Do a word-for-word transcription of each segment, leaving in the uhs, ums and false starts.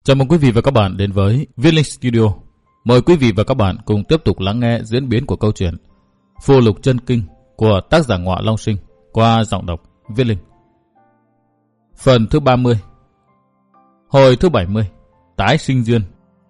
Chào mừng quý vị và các bạn đến với Viết Linh Studio. Mời quý vị và các bạn cùng tiếp tục lắng nghe diễn biến của câu chuyện Phù Lục Chân Kinh của tác giả Ngọa Long Sinh qua giọng đọc Viết Linh. Phần thứ ba mươi. Hồi thứ bảy mươi. Tái sinh duyên.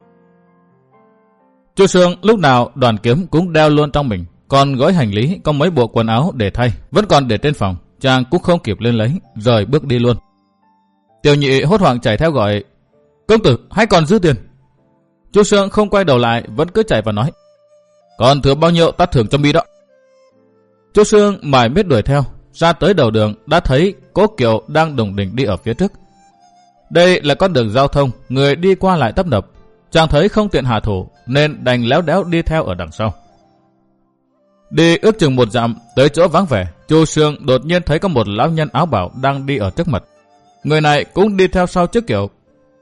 Chu Sương lúc nào đoàn kiếm cũng đeo luôn trong mình, còn gói hành lý có mấy bộ quần áo để thay vẫn còn để trên phòng, chàng cũng không kịp lên lấy, rời bước đi luôn. Tiểu Nhị hốt hoảng chạy theo gọi: "Công tử, hãy còn giữ tiền." Chu Sương không quay đầu lại, vẫn cứ chạy và nói: "Còn thừa bao nhiêu ta thưởng cho mi đó." Chu Sương mải miết đuổi theo, ra tới đầu đường đã thấy Cố Kiều đang đùng đỉnh đi ở phía trước. Đây là con đường giao thông, người đi qua lại tấp nập, chàng thấy không tiện hạ thủ nên đành léo đéo đi theo ở đằng sau. Đi ước chừng một dặm tới chỗ vắng vẻ, Chu Sương đột nhiên thấy có một lão nhân áo bảo đang đi ở trước mặt. Người này cũng đi theo sau chiếc Kiều.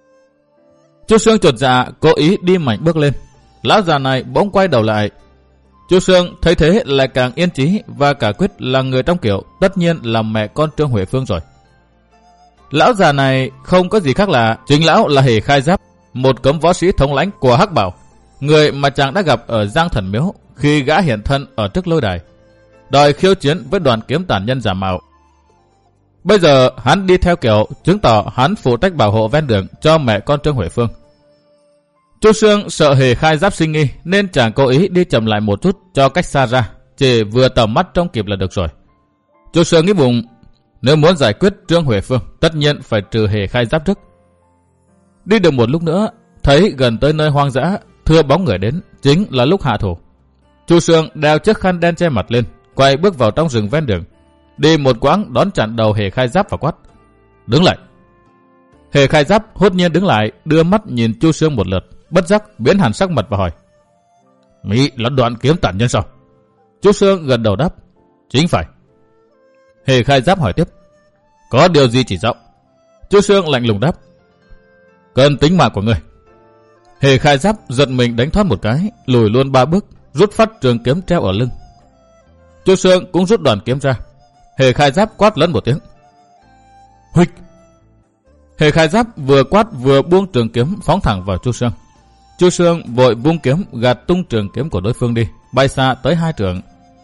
Chu Sương chột dạ cố ý đi mạnh bước lên. Lão già này bỗng quay đầu lại. Chu Sương thấy thế lại càng yên chí và cả quyết là người trong Kiều, tất nhiên là mẹ con Trương Huệ Phương rồi. Lão già này không có gì khác lạ, chính lão là Hề Khai Giáp, một cấm võ sĩ thống lãnh của Hắc Bảo, người mà chàng đã gặp ở Giang Thần Miếu khi gã hiện thân ở trước lôi đài, đòi khiêu chiến với đoàn kiếm tàn nhân giả mạo. Bây giờ hắn đi theo Kiều, chứng tỏ hắn phụ trách bảo hộ ven đường cho mẹ con Trương Huệ Phương. Chu Sương sợ Hề Khai Giáp sinh nghi nên chàng cố ý đi chậm lại một chút cho cách xa ra, chỉ vừa tầm mắt trông kịp là được rồi. Chu Sương nghĩ bụng, nếu muốn giải quyết Trương Huệ Phương, tất nhiên phải trừ Hề Khai Giáp trước. Đi được một lúc nữa, thấy gần tới nơi hoang dã, thưa bóng người đến, chính là lúc hạ thủ. Chu Sương đeo chiếc khăn đen che mặt lên, quay bước vào trong rừng ven đường, đi một quãng đón chặn đầu Hề Khai Giáp và quát: "Đứng lại!" Hề Khai Giáp hốt nhiên đứng lại, đưa mắt nhìn Chu Sương một lượt, bất giác biến hẳn sắc mặt và hỏi: "Mỹ là đoạn kiếm tàn nhân sao?" Chu Sương gật đầu đáp: "Chính phải." Hề Khai Giáp hỏi tiếp: "Có điều gì chỉ rõ?" Chu Sương lạnh lùng đáp: "Cần tính mạng của ngươi." Hề Khai Giáp giật mình đánh thoát một cái, lùi luôn ba bước, rút phát trường kiếm treo ở lưng. Chu Sương cũng rút đoàn kiếm ra. Hề Khai Giáp quát lớn một tiếng: "Huỵch!" Hề Khai Giáp vừa quát vừa buông trường kiếm phóng thẳng vào Chu Sương. Chu Sương vội vung kiếm gạt tung trường kiếm của đối phương đi, bay xa tới hai trượng.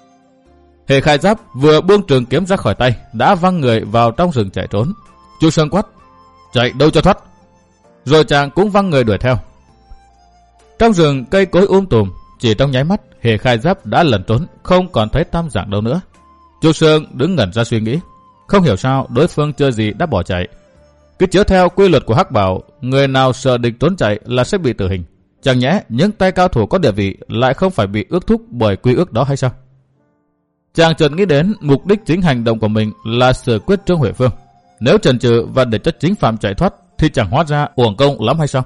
Hề Khai Giáp vừa buông trường kiếm ra khỏi tay, đã văng người vào trong rừng chạy trốn. Chu Sương quát: "Chạy đâu cho thoát!" Rồi chàng cũng văng người đuổi theo. Trong rừng cây cối um tùm, chỉ trong nháy mắt Hề Khai Giáp đã lẩn trốn, không còn thấy tăm dạng đâu nữa. Chu Sương đứng ngẩn ra suy nghĩ, không hiểu sao đối phương chưa gì đã bỏ chạy. Cứ chiếu theo quy luật của Hắc Bảo, người nào sợ địch trốn chạy là sẽ bị tử hình. Chẳng nhẽ những tay cao thủ có địa vị lại không phải bị ước thúc bởi quy ước đó hay sao? Chàng chợt nghĩ đến mục đích chính hành động của mình là xử quyết Trương Huệ Phương. Nếu chần chừ và để cho chính phạm chạy thoát thì chẳng hóa ra uổng công lắm hay sao?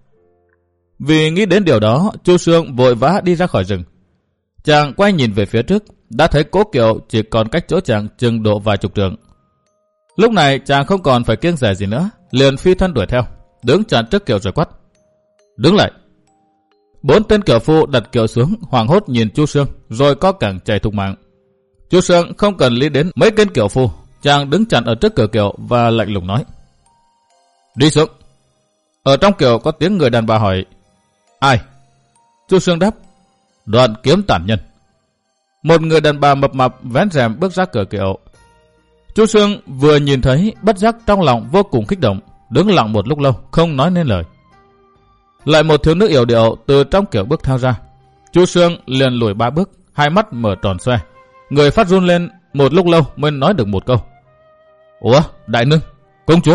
Vì nghĩ đến điều đó, Chu Sương vội vã đi ra khỏi rừng. Chàng quay nhìn về phía trước, đã thấy Cố Kiều chỉ còn cách chỗ chàng chừng độ vài chục trượng. Lúc này chàng không còn phải kiêng dè gì nữa, liền phi thân đuổi theo, đứng chặn trước Kiều rồi quát: "Đứng lại!" Bốn tên kiều phu đặt Kiều xuống, hoảng hốt nhìn Chu Sương, rồi có cẳng chạy thục mạng. Chu Sương không cần lý đến mấy tên kiều phu, chàng đứng chặn ở trước cửa Kiều và lạnh lùng nói: "Đi xuống!" Ở trong Kiều có tiếng người đàn bà hỏi: "Ai?" Chu Sương đáp: "Đoạn kiếm tàn nhân." Một người đàn bà mập mạp vén rèm bước ra cửa Kiều. Chu Sương vừa nhìn thấy, bất giác trong lòng vô cùng kích động, đứng lặng một lúc lâu không nói nên lời. Lại một thiếu nữ yểu điệu từ trong Kiều bước theo ra. Chu Sương liền lùi ba bước, hai mắt mở tròn xoe, người phát run lên, một lúc lâu mới nói được một câu: "Ủa, đại nương, công chúa?"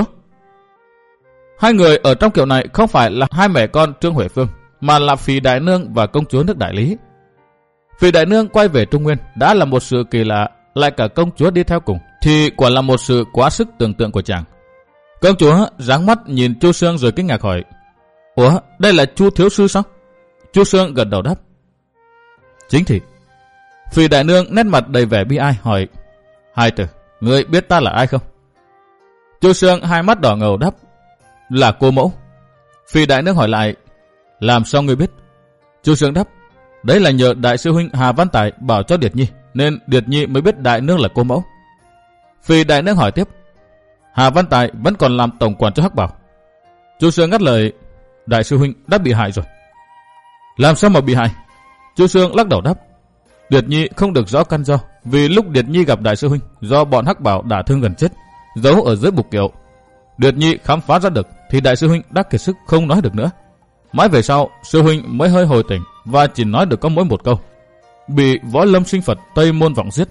Hai người ở trong Kiều này không phải là hai mẹ con Trương Huệ Phương, mà là Phì đại nương và công chúa nước Đại Lý. Phì đại nương quay về Trung Nguyên đã là một sự kỳ lạ, lại cả công chúa đi theo cùng thì quả là một sự quá sức tưởng tượng của chàng. Công chúa giáng mắt nhìn Chu Sương rồi kinh ngạc hỏi: "Ủa, đây là Chu thiếu sư sao?" Chu Sương gật đầu đáp: "Chính thị." Phì đại nương nét mặt đầy vẻ bi ai hỏi: "Hai tử, ngươi biết ta là ai không?" Chu Sương hai mắt đỏ ngầu đáp: "Là cô mẫu." Phì đại nương hỏi lại: "Làm sao ngươi biết?" Chu Sương đáp: "Đấy là nhờ đại sư huynh Hà Văn Tài bảo cho Điệt Nhi, nên Điệt Nhi mới biết đại nương là cô mẫu." Phì đại nương hỏi tiếp: "Hà Văn Tài vẫn còn làm tổng quản cho Hắc Bảo?" Chu Sương ngắt lời: đại sư huynh đã bị hại rồi. Làm sao mà bị hại? Chu Xương lắc đầu đáp. Điệt Nhi không được rõ căn do, vì lúc Điệt Nhi gặp đại sư huynh do bọn hắc bảo đả thương gần chết, giấu ở dưới bục kiệu. Điệt Nhi khám phá ra được thì đại sư huynh đã kiệt sức không nói được nữa. Mãi về sau, sư huynh mới hơi hồi tỉnh và chỉ nói được có mỗi một câu: bị Võ Lâm Sinh Phật Tây Môn Vọng giết.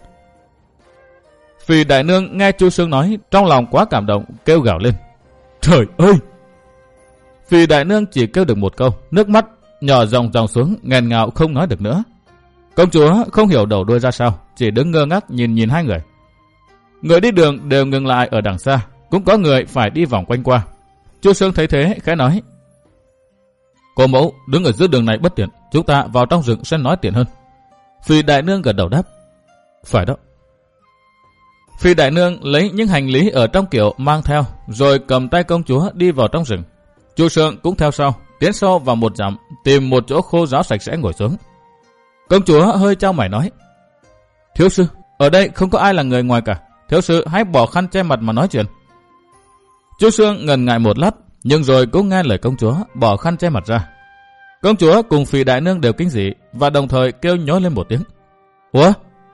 Phì đại nương nghe Chu Xương nói, trong lòng quá cảm động, kêu gào lên: Trời ơi! Phì đại nương chỉ kêu được một câu, nước mắt nhỏ dòng dòng xuống, nghẹn ngào không nói được nữa. Công chúa không hiểu đầu đuôi ra sao, chỉ đứng ngơ ngác nhìn nhìn hai người. Người đi đường đều ngừng lại ở đằng xa, cũng có người phải đi vòng quanh qua. Chu Xương thấy thế khẽ nói: Cô mẫu đứng ở giữa đường này bất tiện, chúng ta vào trong rừng sẽ nói tiện hơn. Phì đại nương gật đầu đáp: Phải đó. Phì đại nương lấy những hành lý ở trong kiệu mang theo, rồi cầm tay công chúa đi vào trong rừng. Chu Xương cũng theo sau, tiến sâu vào một dặm, tìm một chỗ khô ráo sạch sẽ ngồi xuống. Công chúa hơi chau mày nói: Thiếu sư, ở đây không có ai là người ngoài cả, thiếu sư hãy bỏ khăn che mặt mà nói chuyện. Chu Xương ngần ngại một lát, nhưng rồi cũng nghe lời công chúa, bỏ khăn che mặt ra. Công chúa cùng Phì đại nương đều kinh dị và đồng thời kêu nhói lên một tiếng: Ủa?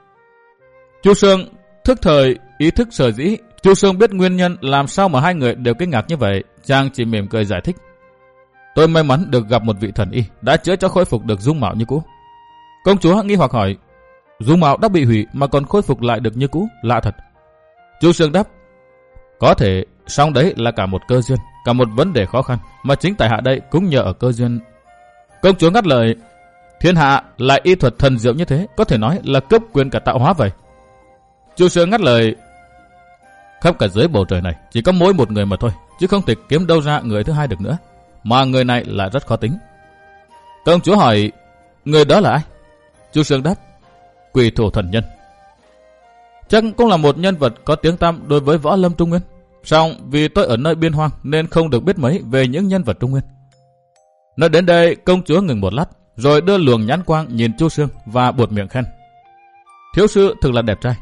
Chu Xương thức thời ý thức sở dĩ. Chu Xương biết nguyên nhân làm sao mà hai người đều kinh ngạc như vậy, chàng chỉ mỉm cười giải thích: Tôi may mắn được gặp một vị thần y đã chữa cho khôi phục được dung mạo như cũ. Công chúa nghi hoặc hỏi: Dung mạo đã bị hủy mà còn khôi phục lại được như cũ, lạ thật. Chu Xương đáp: Có thể, song đấy là cả một cơ duyên, cả một vấn đề khó khăn, mà chính tại hạ đây cũng nhờ ở cơ duyên. Công chúa ngắt lời: Thiên hạ lại y thuật thần diệu như thế, có thể nói là cấp quyền cả tạo hóa vậy. Chu Xương ngắt lời: Khắp cả dưới bầu trời này chỉ có mỗi một người mà thôi, chứ không thể kiếm đâu ra người thứ hai được nữa, mà người này là rất khó tính. Công chúa hỏi: Người đó là ai? Chu Xương đáp: Quỷ thủ thần nhân. Chắc cũng là một nhân vật có tiếng tăm đối với võ lâm Trung Nguyên. Song vì tôi ở nơi biên hoang nên không được biết mấy về những nhân vật Trung Nguyên. Nói đến đây, công chúa ngừng một lát, rồi đưa luồng nhãn quang nhìn Chu Xương và buột miệng khen: Thiếu sư thực là đẹp trai.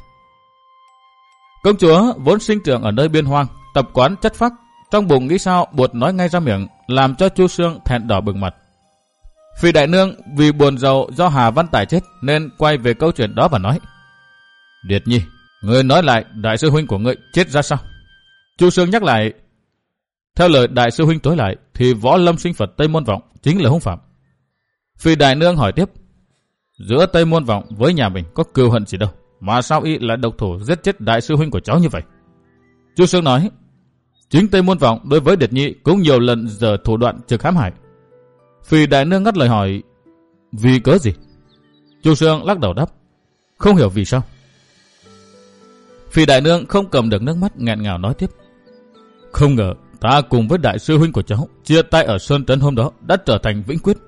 Công chúa vốn sinh trưởng ở nơi biên hoang, tập quán chất phác, trong bụng nghĩ sao buột nói ngay ra miệng, làm cho Chu Xương thẹn đỏ bừng mặt. Phì đại nương vì buồn rầu do Hà Văn Tài chết nên quay về câu chuyện đó và nói: Điệt Nhi, ngươi nói lại đại sư huynh của ngươi chết ra sao? Chu Xương nhắc lại: Theo lời đại sư huynh tối lại thì Võ Lâm Sinh Phật Tây Môn Vọng chính là hung phạm. Phì đại nương hỏi tiếp: Giữa Tây Môn Vọng với nhà mình có cừu hận gì đâu, mà sao y lại độc thủ giết chết đại sư huynh của cháu như vậy? Chu Xương nói: Chính Tây Môn Vọng đối với Điệt Nhi cũng nhiều lần giở thủ đoạn trực hãm hại. Phì đại nương ngắt lời hỏi: Vì cớ gì? Chu Xương lắc đầu đáp: Không hiểu vì sao. Phì đại nương không cầm được nước mắt, nghẹn ngào nói tiếp: Không ngờ ta cùng với đại sư huynh của cháu chia tay ở Sơn Trấn hôm đó đã trở thành vĩnh quyết.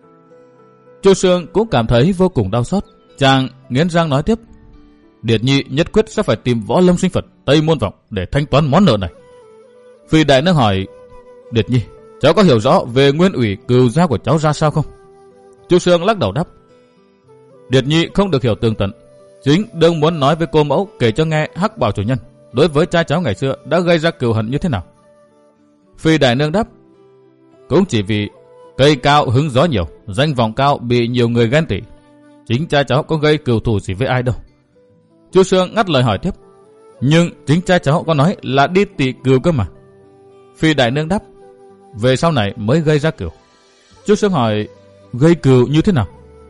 Chu Xương cũng cảm thấy vô cùng đau xót, chàng nghiến răng nói tiếp: Điệt Nhi nhất quyết sẽ phải tìm Võ Lâm Sinh Phật Tây Môn Vọng để thanh toán món nợ này. Phì đại nương hỏi: Điệt Nhi, cháu có hiểu rõ về nguyên ủy cừu gia của cháu ra sao không? Chu Xương lắc đầu đáp: Điệt Nhi không được hiểu tường tận, chính đương muốn nói với cô mẫu kể cho nghe hắc bảo chủ nhân đối với cha cháu ngày xưa đã gây ra cừu hận như thế nào. Phì đại nương đáp: Cũng chỉ vì cây cao hứng gió nhiều, danh vọng cao bị nhiều người ghen tị, chính cha cháu có gây cừu thù gì với ai đâu. Chu Xương ngắt lời hỏi tiếp: Nhưng chính cha cháu có nói là đi tị cừu cơ mà. Phì đại nương đáp: Về sau này mới gây ra cừu. Chu Xương hỏi: Gây cừu như thế nào?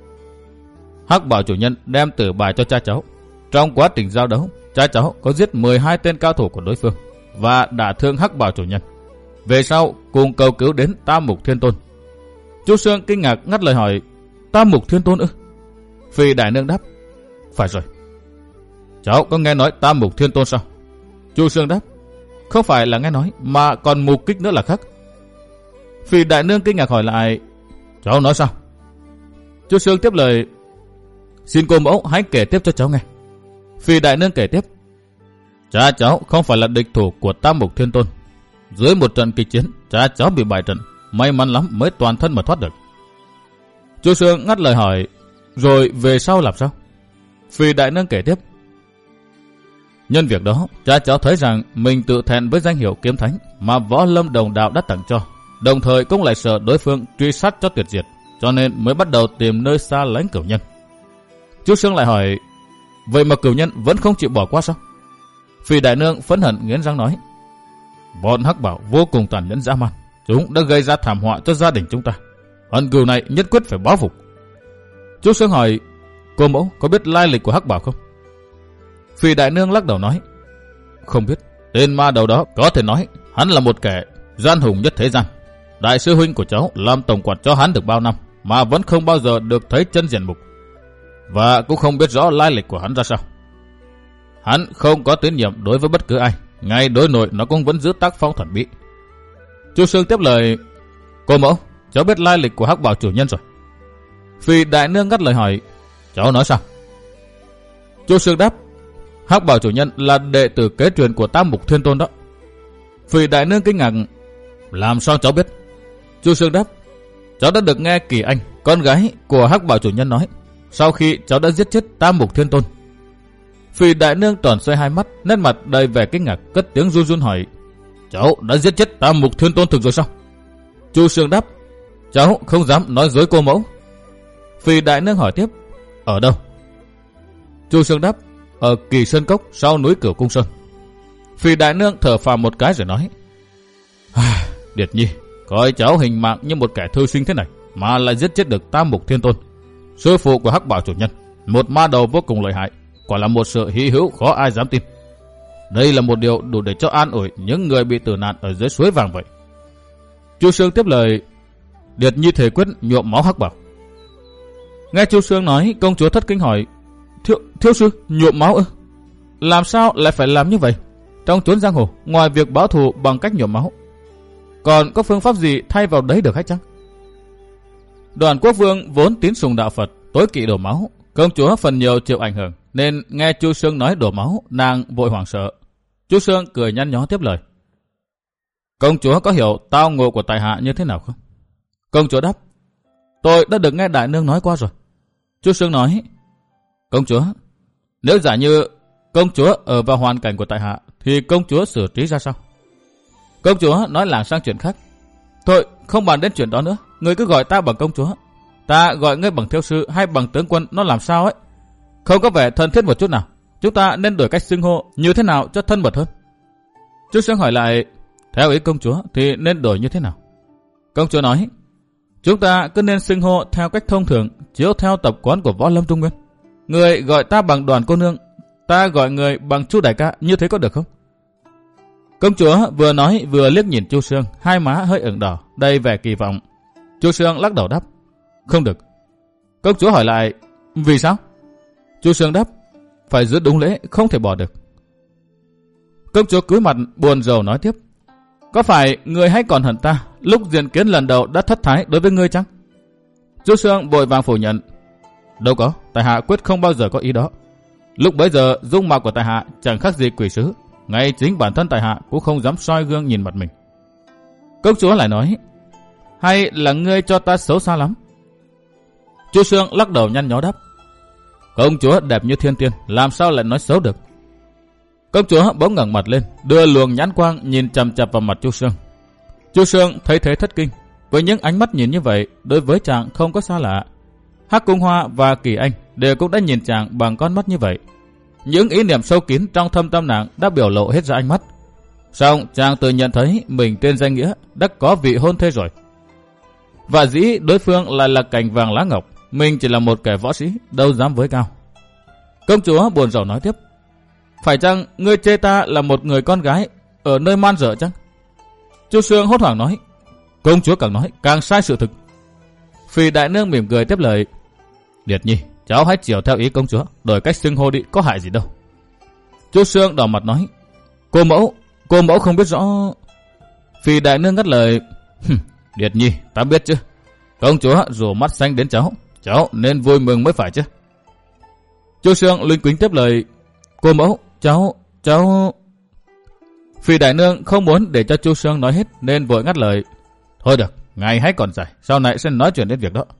Hắc bảo chủ nhân đem tử bài cho cha cháu. Trong quá trình giao đấu, cha cháu có giết mười hai tên cao thủ của đối phương và đả thương Hắc bảo chủ nhân. Về sau cùng cầu cứu đến Tam Mục Thiên Tôn. Chu Xương kinh ngạc ngắt lời hỏi: Tam Mục Thiên Tôn ư? Phì đại nương đáp: Phải rồi. Cháu có nghe nói Tam Mục Thiên Tôn sao? Chu Xương đáp: Không phải là nghe nói mà còn mục kích nữa là khác. Phì đại nương kinh ngạc hỏi lại: Cháu nói sao? Chu Xương tiếp lời: Xin cô mẫu hãy kể tiếp cho cháu nghe. Phì đại nương kể tiếp: Cha cháu không phải là địch thủ của Tam Mục Thiên Tôn. Dưới một trận kịch chiến, cha cháu bị bại trận, may mắn lắm mới toàn thân mà thoát được. Chu Xương ngắt lời hỏi: Rồi về sau làm sao? Phì đại nương kể tiếp: Nhân việc đó, cha cháu thấy rằng mình tự thẹn với danh hiệu kiếm thánh mà Võ Lâm Đồng Đạo đã tặng cho, đồng thời cũng lại sợ đối phương truy sát cho tuyệt diệt, cho nên mới bắt đầu tìm nơi xa lánh cửu nhân. Chu Xương lại hỏi, vậy mà cửu nhân vẫn không chịu bỏ qua sao? Phỉ Đại Nương phẫn hận nghiến răng nói, bọn Hắc Bảo vô cùng tàn nhẫn dã man, chúng đã gây ra thảm họa cho gia đình chúng ta. Hận cừu này nhất quyết phải báo phục. Chu Xương hỏi, cô mẫu có biết lai lịch của Hắc Bảo không? Phỉ Đại Nương lắc đầu nói, không biết. Tên ma đầu đó có thể nói hắn là một kẻ gian hùng nhất thế gian. Đại sư huynh của cháu làm tổng quản cho hắn được bao năm mà vẫn không bao giờ được thấy chân diện mục, và cũng không biết rõ lai lịch của hắn ra sao. Hắn không có tín nhiệm đối với bất cứ ai, ngay đối nội nó cũng vẫn giữ tác phong thần bí. Chu Xương tiếp lời, cô mẫu, cháu biết lai lịch của Hắc Bảo chủ nhân rồi. Phỉ Đại Nương ngắt lời hỏi, cháu nói sao? Chu Xương đáp, Hắc Bảo chủ nhân là đệ tử kế truyền của Tam Mục Thiên Tôn đó. Phỉ Đại Nương kinh ngạc, làm sao cháu biết? Chu Xương đáp, cháu đã được nghe Kỳ Anh, con gái của Hắc Bảo chủ nhân nói, sau khi cháu đã giết chết Tam Mục Thiên Tôn. Phỉ Đại Nương tròn xoay hai mắt, nét mặt đầy vẻ kinh ngạc, cất tiếng run run hỏi, cháu đã giết chết Tam Mục Thiên Tôn thực rồi sao? Chu Xương đáp, cháu không dám nói dối cô mẫu. Phỉ Đại Nương hỏi tiếp, ở đâu? Chu Xương đáp, ở Kỳ Sơn Cốc sau núi Cửu Cung Sơn. Phỉ Đại Nương thở phào một cái rồi nói, Điệt Nhi, coi cháu hình mạng như một kẻ thư sinh thế này mà lại giết chết được Tam Mục Thiên Tôn, sư phụ của Hắc Bảo chủ nhân, một ma đầu vô cùng lợi hại, quả là một sự hy hữu khó ai dám tin. Đây là một điều đủ để cho an ủi những người bị tử nạn ở dưới suối vàng vậy. Chu Xương tiếp lời, Điệt Nhi thể quyết nhuộm máu Hắc Bảo. Nghe Chu Xương nói, công chúa thất kinh hỏi, Thiếu, thiếu sư, nhuộm máu ư? Làm sao lại phải làm như vậy? Trong chốn giang hồ, ngoài việc báo thù bằng cách nhuộm máu, còn có phương pháp gì thay vào đấy được hay chăng? Đoàn Quốc Vương vốn tín sùng đạo Phật, tối kỵ đổ máu. Công chúa phần nhiều chịu ảnh hưởng, nên nghe Chu Xương nói đổ máu, nàng vội hoảng sợ. Chu Xương cười nhăn nhó tiếp lời, công chúa có hiểu tao ngộ của tại hạ như thế nào không? Công chúa đáp, tôi đã được nghe đại nương nói qua rồi. Chu Xương nói, công chúa, nếu giả như công chúa ở vào hoàn cảnh của tại hạ, thì công chúa xử trí ra sao? Công chúa nói lảng sang chuyện khác. Thôi, không bàn đến chuyện đó nữa, ngươi cứ gọi ta bằng công chúa. Ta gọi ngươi bằng thiếu sư hay bằng tướng quân nó làm sao ấy, không có vẻ thân thiết một chút nào. Chúng ta nên đổi cách xưng hô như thế nào cho thân mật hơn? Chu Xương hỏi lại, theo ý công chúa thì nên đổi như thế nào? Công chúa nói, chúng ta cứ nên xưng hô theo cách thông thường, chiếu theo tập quán của võ lâm Trung Nguyên. Người gọi ta bằng Đoàn cô nương, ta gọi người bằng Chu đại ca, như thế có được không? Công chúa vừa nói vừa liếc nhìn Chu Xương, hai má hơi ửng đỏ, đầy vẻ kỳ vọng. Chu Xương lắc đầu đáp, không được. Công chúa hỏi lại, vì sao? Chu Xương đáp, phải giữ đúng lễ, không thể bỏ được. Công chúa cúi mặt buồn rầu nói tiếp, có phải người hay còn hận ta lúc diện kiến lần đầu đã thất thái đối với ngươi chăng? Chu Xương vội vàng phủ nhận, đâu có, tại hạ quyết không bao giờ có ý đó. Lúc bấy giờ dung mạo của tại hạ chẳng khác gì quỷ sứ, ngay chính bản thân tại hạ cũng không dám soi gương nhìn mặt mình. Công chúa lại nói, hay là ngươi cho ta xấu xa lắm? Chu Xương lắc đầu nhăn nhó đáp, công chúa đẹp như thiên tiên, làm sao lại nói xấu được? Công chúa bỗng ngẩng mặt lên, đưa luồng nhãn quang nhìn chằm chằm vào mặt Chu Xương. Chu Xương thấy thế thất kinh, với những ánh mắt nhìn như vậy, đối với chàng không có xa lạ. Hắc Cung Hoa và Kỳ Anh đều cũng đã nhìn chàng bằng con mắt như vậy. Những ý niệm sâu kín trong thâm tâm nàng đã biểu lộ hết ra ánh mắt. Song chàng tự nhận thấy mình trên danh nghĩa đã có vị hôn thê rồi. Và dĩ đối phương lại là cành vàng lá ngọc, mình chỉ là một kẻ võ sĩ, đâu dám với cao. Công chúa buồn rầu nói tiếp, phải chăng ngươi chê ta là một người con gái ở nơi man dợ chăng? Chu Xương hốt hoảng nói, công chúa càng nói càng sai sự thực. Phỉ đại nương mỉm cười tiếp lời, Điệt Nhi, cháu hãy chiều theo ý công chúa, đổi cách xưng hô đi, có hại gì đâu. Chu Xương đỏ mặt nói, cô mẫu, cô mẫu không biết rõ. Phỉ đại nương ngắt lời, Điệt Nhi, ta biết chứ. Công chúa rủ mắt xanh đến cháu, cháu nên vui mừng mới phải chứ. Chu Xương luyến quính tiếp lời, cô mẫu, cháu, cháu. Phỉ đại nương không muốn để cho Chu Xương nói hết nên vội ngắt lời, thôi được, ngày hãy còn dài, sau này sẽ nói chuyện đến việc đó.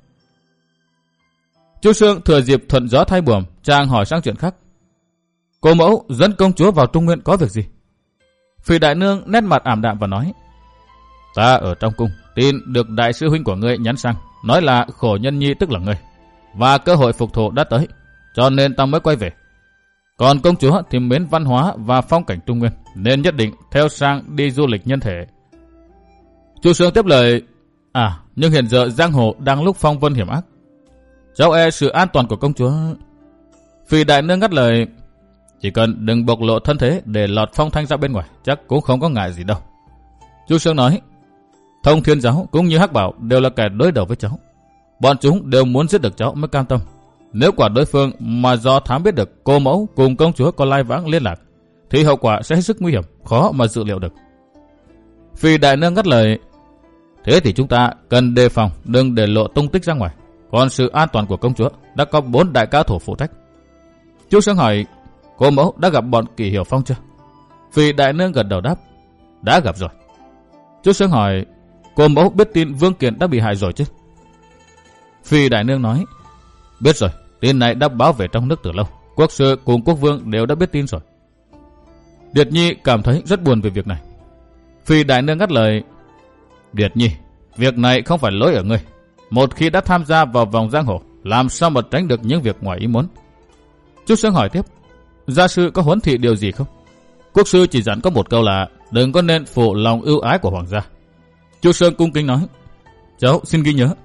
Chu Xương thừa dịp thuận gió thay buồm, chàng hỏi sang chuyện khác. Cô mẫu dẫn công chúa vào Trung Nguyên có việc gì? Phỉ đại nương nét mặt ảm đạm và nói, ta ở trong cung tin được đại sư huynh của ngươi nhắn sang, nói là Khổ Nhân Nhi tức là ngươi, và cơ hội phục thù đã tới, cho nên ta mới quay về. Còn công chúa thì mến văn hóa và phong cảnh Trung Nguyên, nên nhất định theo sang đi du lịch nhân thể. Chu Sương tiếp lời, à, nhưng hiện giờ giang hồ đang lúc phong vân hiểm ác, cháu e sự an toàn của công chúa. Phi đại nương ngắt lời, chỉ cần đừng bộc lộ thân thế để lọt phong thanh ra bên ngoài, chắc cũng không có ngại gì đâu. Chu Sương nói, Thông Thiên Giáo cũng như Hắc Bảo đều là kẻ đối đầu với cháu. Bọn chúng đều muốn giết được cháu mới cam tâm. Nếu quả đối phương mà do thám biết được cô mẫu cùng công chúa có lai vãng liên lạc, thì hậu quả sẽ hết sức nguy hiểm, khó mà dự liệu được. Phi đại nương ngắt lời, thế thì chúng ta cần đề phòng, đừng để lộ tung tích ra ngoài. Còn sự an toàn của công chúa đã có bốn đại cao thủ phụ trách. Chu Sương hỏi, cô mẫu đã gặp bọn Kỷ Hiểu Phong chưa? Phi đại nương gật đầu đáp, đã gặp rồi. Chu Sương hỏi, cô mẫu biết tin Vương Kiền đã bị hại rồi chứ? Phi đại nương nói, biết rồi, tin này đã báo về trong nước từ lâu. Quốc sư cùng quốc vương đều đã biết tin rồi. Điệt Nhi cảm thấy rất buồn về việc này. Phi đại nương ngắt lời, Điệt Nhi, việc này không phải lỗi ở ngươi. Một khi đã tham gia vào vòng giang hồ, làm sao mà tránh được những việc ngoài ý muốn. Chu Sương hỏi tiếp, gia sư có huấn thị điều gì không? Quốc sư chỉ dặn có một câu là đừng có nên phụ lòng ưu ái của hoàng gia. Chu Sương cung kính nói, cháu xin ghi nhớ.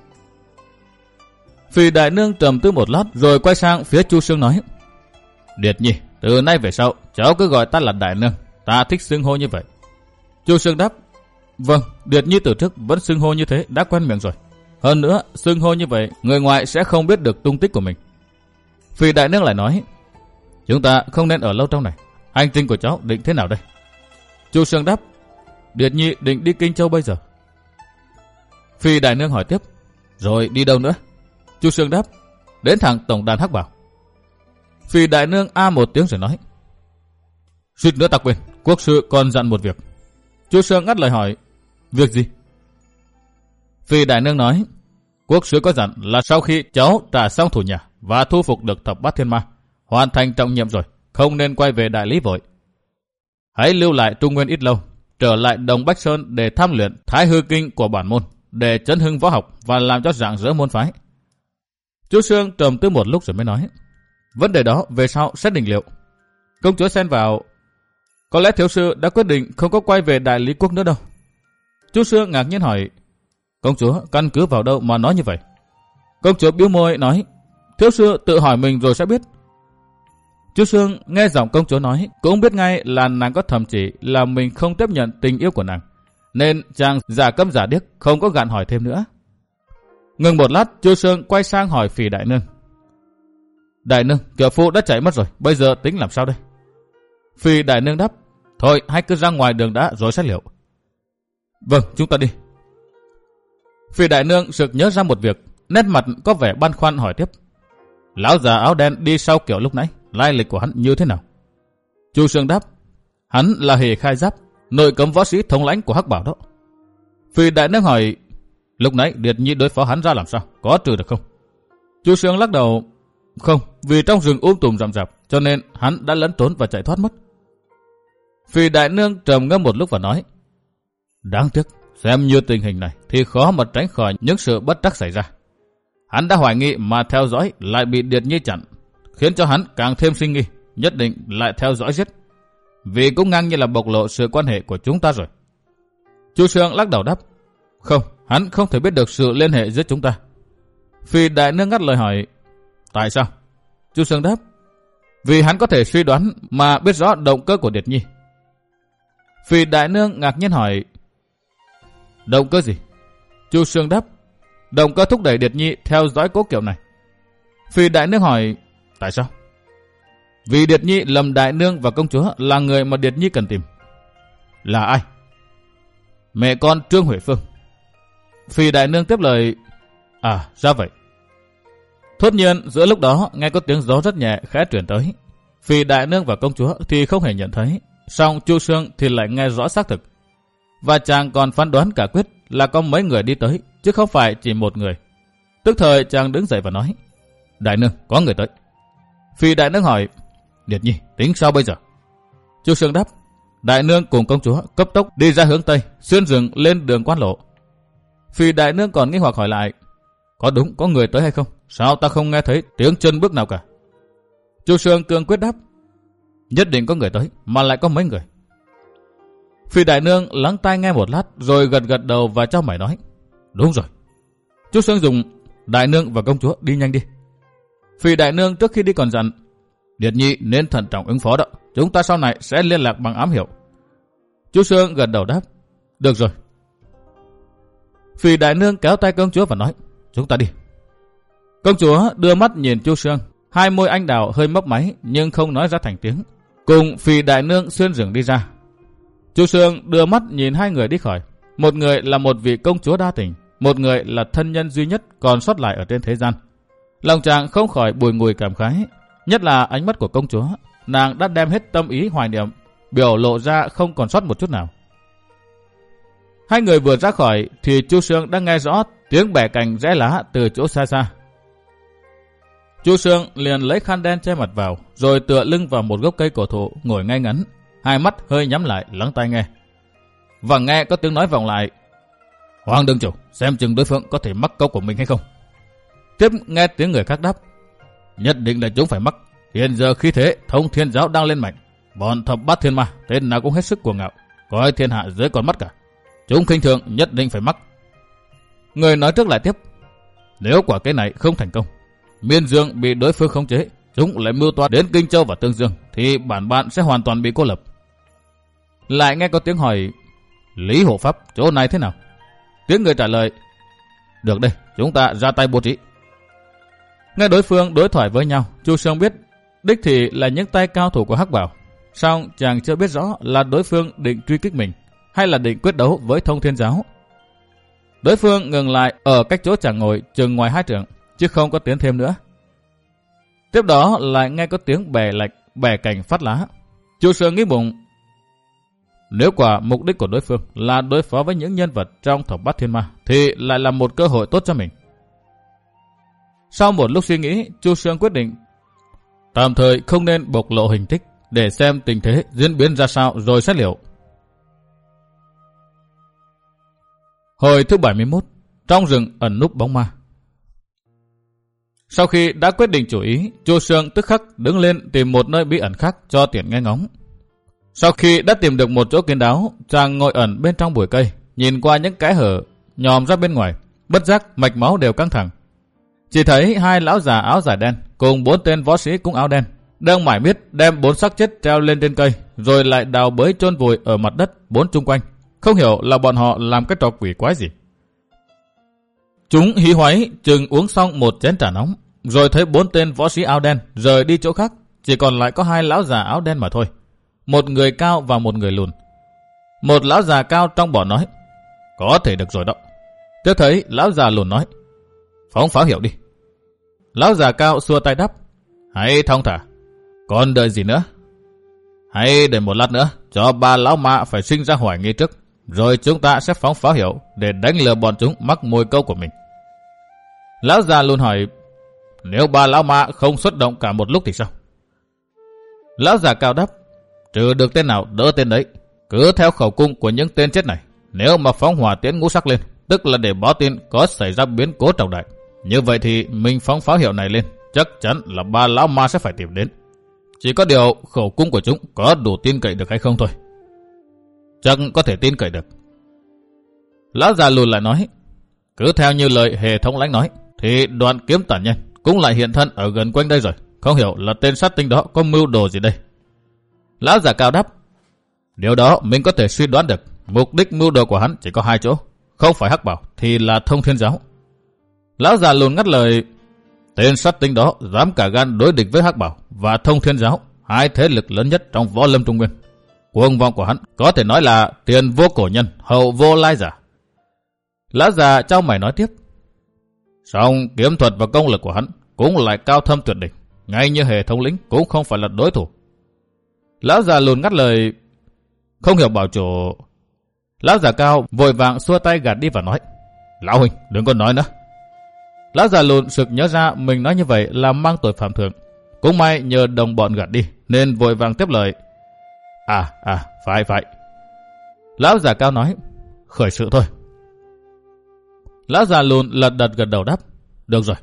Phi đại nương trầm tư một lát rồi quay sang phía Chu Sương nói, Điệt Nhi, từ nay về sau cháu cứ gọi ta là đại nương, ta thích xưng hô như vậy. Chu Sương đáp, vâng, Điệt Nhi từ trước vẫn xưng hô như thế, đã quen miệng rồi. Hơn nữa, xưng hô như vậy, người ngoài sẽ không biết được tung tích của mình. Phi đại nương lại nói, chúng ta không nên ở lâu trong này. Hành trình của cháu định thế nào đây? Chu Sương đáp, Điệt Nhi định đi Kinh Châu bây giờ. Phi đại nương hỏi tiếp, rồi đi đâu nữa? Chu Sương đáp, đến thẳng tổng đàn Hắc Bảo. Phi đại nương a một tiếng rồi nói, suýt nữa ta quên, quốc sư còn dặn một việc. Chu Sương ngắt lời hỏi, việc gì? Phi đại nương nói, quốc sư có dặn là sau khi cháu trả xong thủ nhà và thu phục được thập bát thiên ma, hoàn thành trọng nhiệm rồi, không nên quay về đại lý vội. Hãy lưu lại Trung Nguyên ít lâu, trở lại Đồng Bách Sơn để tham luyện Thái Hư Kinh của bản môn, để chấn hưng võ học và làm cho rạng rỡ môn phái. Chu Sương trầm tư một lúc rồi mới nói, vấn đề đó về sau sẽ định liệu. Công chúa xen vào, có lẽ thiếu sư đã quyết định không có quay về đại lý quốc nữa đâu. Chu Sương ngạc nhiên hỏi, công chúa căn cứ vào đâu mà nói như vậy? Công chúa bĩu môi nói, thiếu sư tự hỏi mình rồi sẽ biết. Chu Sương nghe giọng công chúa nói, cũng biết ngay là nàng có thầm chỉ là mình không tiếp nhận tình yêu của nàng, nên chàng giả câm giả điếc, không có gạn hỏi thêm nữa. Ngừng một lát, Chu Sương quay sang hỏi Phì đại nương, đại nương, kiệu phu đã chạy mất rồi, bây giờ tính làm sao đây? Phì đại nương đáp, thôi hãy cứ ra ngoài đường đã rồi xét liệu. Vâng, chúng ta đi. Phì đại nương sực nhớ ra một việc, nét mặt có vẻ băn khoăn hỏi tiếp, lão già áo đen đi sau kiểu lúc nãy, lai lịch của hắn như thế nào? Chu Sương đáp, hắn là Hề Khai Giáp, nội cấm võ sĩ thống lãnh của Hắc Bảo đó. Phì đại nương hỏi, lúc nãy Điệt Nhi đối phó hắn ra làm sao, có trừ được không? Chu Sương lắc đầu, không, vì trong rừng um tùm rậm rạp, cho nên hắn đã lẫn trốn và chạy thoát mất. Phì đại nương trầm ngâm một lúc và nói, đáng tiếc, xem như tình hình này thì khó mà tránh khỏi những sự bất trắc xảy ra. Hắn đã hoài nghi mà theo dõi lại bị Điệt Nhi chặn, khiến cho hắn càng thêm sinh nghi, nhất định lại theo dõi giết. Vì cũng ngang như là bộc lộ sự quan hệ của chúng ta rồi. Chu Sương lắc đầu đáp, không, hắn không thể biết được sự liên hệ giữa chúng ta. Phì đại nương ngắt lời hỏi, tại sao? Chu Sương đáp, vì hắn có thể suy đoán mà biết rõ động cơ của Điệt Nhi. Phì đại nương ngạc nhiên hỏi, động cơ gì? Chu Sương đáp, động cơ thúc đẩy Điệt Nhi theo dõi cố kiệu này. Phì đại nương hỏi, tại sao? Vì Điệt Nhi lầm đại nương và công chúa là người mà Điệt Nhi cần tìm. Là ai? Mẹ con Trương Huệ Phương. Phì đại nương tiếp lời, à ra vậy. Thốt nhiên giữa lúc đó nghe có tiếng gió rất nhẹ khẽ truyền tới. Phì đại nương và công chúa thì không hề nhận thấy, song Chu Sương thì lại nghe rõ xác thực. Và chàng còn phán đoán cả quyết là có mấy người đi tới, chứ không phải chỉ một người. Tức thời chàng đứng dậy và nói, đại nương, có người tới. Phì đại nương hỏi, Điệt Nhi, tính sao bây giờ? Chu Sương đáp, đại nương cùng công chúa cấp tốc đi ra hướng Tây, xuyên rừng lên đường Quan Lộ. Phì đại nương còn nghi hoặc hỏi lại, có đúng có người tới hay không? Sao ta không nghe thấy tiếng chân bước nào cả? Chu Sương cương quyết đáp, nhất định có người tới, mà lại có mấy người. Phì đại nương lắng tai nghe một lát rồi gật gật đầu và chau mày nói, đúng rồi. Chu Sương dùng, đại nương và công chúa đi nhanh đi. Phì đại nương trước khi đi còn dặn, Điệt Nhi nên thận trọng ứng phó đó, chúng ta sau này sẽ liên lạc bằng ám hiệu. Chu Sương gật đầu đáp, được rồi. Phì đại nương kéo tay công chúa và nói, chúng ta đi. Công chúa đưa mắt nhìn Chu Sương, hai môi anh đào hơi mấp máy nhưng không nói ra thành tiếng, cùng phì đại nương xuyên rừng đi ra. Chu Sương đưa mắt nhìn hai người đi khỏi, một người là một vị công chúa đa tình, một người là thân nhân duy nhất còn sót lại ở trên thế gian. Lòng chàng không khỏi bùi ngùi cảm khái, nhất là ánh mắt của công chúa, nàng đã đem hết tâm ý hoài niệm, biểu lộ ra không còn sót một chút nào. Hai người vừa ra khỏi thì Chu Sương đã nghe rõ tiếng bẻ cành rẽ lá từ chỗ xa xa. Chu Sương liền lấy khăn đen che mặt vào, rồi tựa lưng vào một gốc cây cổ thụ ngồi ngay ngắn, hai mắt hơi nhắm lại lắng tai nghe. Và nghe có tiếng nói vọng lại, Hoàng đương chủ, xem chừng đối phương có thể mắc câu của mình hay không. Tiếp nghe tiếng người khác đáp, nhất định là chúng phải mắc. Hiện giờ khi thế Thông Thiên Giáo đang lên mạnh, bọn thập bát thiên ma tên nào cũng hết sức cuồng ngạo, coi thiên hạ dưới con mắt cả. Chúng khinh thường nhất định phải mắc. Người nói trước lại tiếp, nếu quả kế này không thành công, Miên Dương bị đối phương khống chế, chúng lại mưu toan đến Kinh Châu và Tương Dương, thì bản bạn sẽ hoàn toàn bị cô lập. Lại nghe có tiếng hỏi, Lý Hộ Pháp chỗ này thế nào? Tiếng người trả lời, được đây, chúng ta ra tay bố trí. Nghe đối phương đối thoại với nhau, Chu Sương biết đích thì là những tay cao thủ của Hắc Bảo. Song chàng chưa biết rõ là đối phương định truy kích mình hay là định quyết đấu với Thông Thiên Giáo. Đối phương ngừng lại ở cách chỗ chàng ngồi chừng ngoài hai trượng, chứ không có tiến thêm nữa. Tiếp đó lại nghe có tiếng bẻ lạch, bẻ cành phát lá. Chu Sương nghĩ bụng, nếu quả mục đích của đối phương là đối phó với những nhân vật trong thập bát thiên ma, thì lại là một cơ hội tốt cho mình. Sau một lúc suy nghĩ, Chu Sương quyết định tạm thời không nên bộc lộ hình tích, để xem tình thế diễn biến ra sao rồi xét liệu. Hồi thứ bảy mươi mốt, trong rừng ẩn núp bóng ma. Sau khi đã quyết định chủ ý, Chu Sương tức khắc đứng lên tìm một nơi bí ẩn khác cho tiện nghe ngóng. Sau khi đã tìm được một chỗ kín đáo, chàng ngồi ẩn bên trong bụi cây, nhìn qua những kẽ hở nhòm ra bên ngoài, bất giác mạch máu đều căng thẳng. Chỉ thấy hai lão già áo dài đen cùng bốn tên võ sĩ cũng áo đen đang mải miết đem bốn xác chết treo lên trên cây, rồi lại đào bới chôn vùi ở mặt đất bốn chung quanh. Không hiểu là bọn họ làm cái trò quỷ quái gì. Chúng hí hoáy chừng uống xong một chén trà nóng, rồi thấy bốn tên võ sĩ áo đen rời đi chỗ khác, chỉ còn lại có hai lão già áo đen mà thôi, một người cao và một người lùn. Một lão già cao trong bọn nói, có thể được rồi đó. Tiếp thấy lão già lùn nói, phóng pháo hiệu đi. Lão già cao xua tay đáp, hãy thong thả, còn đợi gì nữa? Hãy để một lát nữa cho ba lão ma phải sinh ra hoài nghi trước, rồi chúng ta sẽ phóng pháo hiệu để đánh lừa bọn chúng mắc mồi câu của mình. Lão già lùn hỏi, nếu ba lão ma không xuất động cả một lúc thì sao? Lão già cao đáp, trừ được tên nào đỡ tên đấy, cứ theo khẩu cung của những tên chết này. Nếu mà phóng hỏa tiễn ngũ sắc lên, tức là để báo tin có xảy ra biến cố trọng đại. Như vậy thì mình phóng pháo hiệu này lên, chắc chắn là ba lão ma sẽ phải tìm đến. Chỉ có điều khẩu cung của chúng có đủ tin cậy được hay không thôi. Chắc có thể tin cậy được. Lão già lùn lại nói, cứ theo như lời hệ thống lãnh nói, thì Đoạn Kiếm tản nhân cũng lại hiện thân ở gần quanh đây rồi. Không hiểu là tên sát tinh đó có mưu đồ gì đây. Lão già cao đáp, điều đó mình có thể suy đoán được. Mục đích mưu đồ của hắn chỉ có hai chỗ, không phải Hắc Bảo thì là Thông Thiên Giáo. Lão già lùn ngắt lời, tên sát tinh đó dám cả gan đối địch với Hắc Bảo và Thông Thiên Giáo, hai thế lực lớn nhất trong võ lâm Trung Nguyên. Cuồng vọng của hắn có thể nói là tiền vô cổ nhân, hậu vô lai giả. Lão già trao mày nói tiếp, song kiếm thuật và công lực của hắn cũng lại cao thâm tuyệt đỉnh, ngay như hệ thống lĩnh cũng không phải là đối thủ. Lão già lùn ngắt lời, không hiểu bảo chủ. Lão già cao vội vàng xua tay gạt đi và nói, lão huynh đừng có nói nữa. Lão già lùn sực nhớ ra mình nói như vậy là mang tội phạm thượng, cũng may nhờ đồng bọn gạt đi nên vội vàng tiếp lời, à à phải phải. Lão già cao nói, khởi sự thôi. Lão già lùn lật đật gật đầu đáp. Được rồi.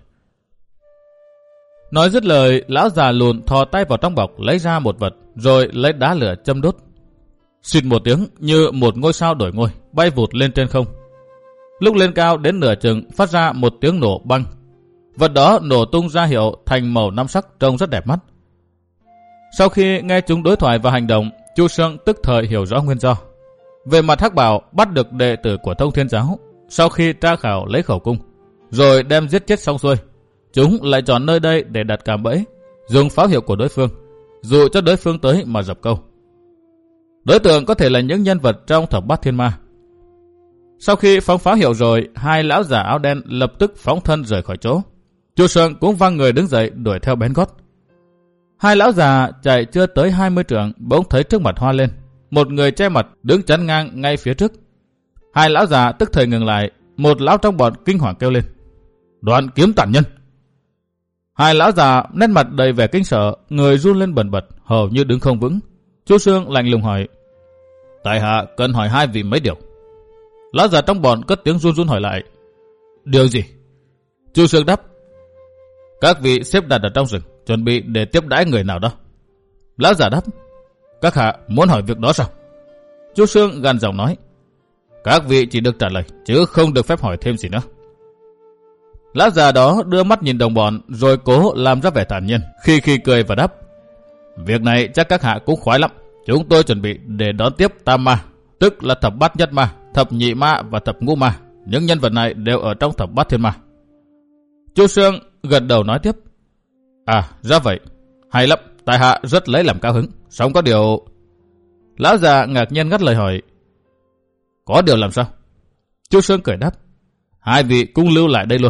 Nói dứt lời, lão già lùn thò tay vào trong bọc lấy ra một vật, rồi lấy đá lửa châm đốt. Xịt một tiếng như một ngôi sao đổi ngôi, bay vụt lên trên không. Lúc lên cao đến nửa chừng phát ra một tiếng nổ băng. Vật đó nổ tung ra hiệu thành màu năm sắc trông rất đẹp mắt. Sau khi nghe chúng đối thoại và hành động, Chu Sương tức thời hiểu rõ nguyên do. Về mặt Hắc Bảo bắt được đệ tử của Thông Thiên Giáo, sau khi tra khảo lấy khẩu cung, rồi đem giết chết xong xuôi, chúng lại chọn nơi đây để đặt cạm bẫy, dùng pháo hiệu của đối phương, dụ cho đối phương tới mà dập câu. Đối tượng có thể là những nhân vật trong thập bát thiên ma. Sau khi phóng pháo hiệu rồi, hai lão già áo đen lập tức phóng thân rời khỏi chỗ. Chu Sương cũng văng người đứng dậy đuổi theo bén gót. Hai lão già chạy chưa tới hai mươi trượng, bỗng thấy trước mặt hoa lên. Một người che mặt đứng chắn ngang ngay phía trước. Hai lão già tức thời ngừng lại, một lão trong bọn kinh hoàng kêu lên. Đoạn kiếm tản nhân. Hai lão già nét mặt đầy vẻ kinh sợ, người run lên bần bật, hầu như đứng không vững. Chu Sương lạnh lùng hỏi. Tại hạ cần hỏi hai vị mấy điều. Lão già trong bọn cất tiếng run run hỏi lại. Điều gì? Chu Sương đáp. Các vị xếp đặt ở trong rừng, chuẩn bị để tiếp đãi người nào đó. Lão già đáp. Các hạ muốn hỏi việc đó sao? Chu Sương gằn giọng nói. Các vị chỉ được trả lời, chứ không được phép hỏi thêm gì nữa. Lão già đó đưa mắt nhìn đồng bọn, rồi cố làm ra vẻ thản nhiên, khi khi cười và đáp. Việc này chắc các hạ cũng khoái lắm. Chúng tôi chuẩn bị để đón tiếp tam ma, tức là thập bát nhất ma, thập nhị ma và thập ngũ ma. Những nhân vật này đều ở trong thập bát thiên ma. Chu Sương gật đầu nói tiếp. À, ra vậy. Hay lắm, tại hạ rất lấy làm cao hứng. Song có điều... Lão già ngạc nhiên ngắt lời hỏi. Có điều làm sao? Chu Sương cười đáp. Hai vị cũng lưu lại đây luôn.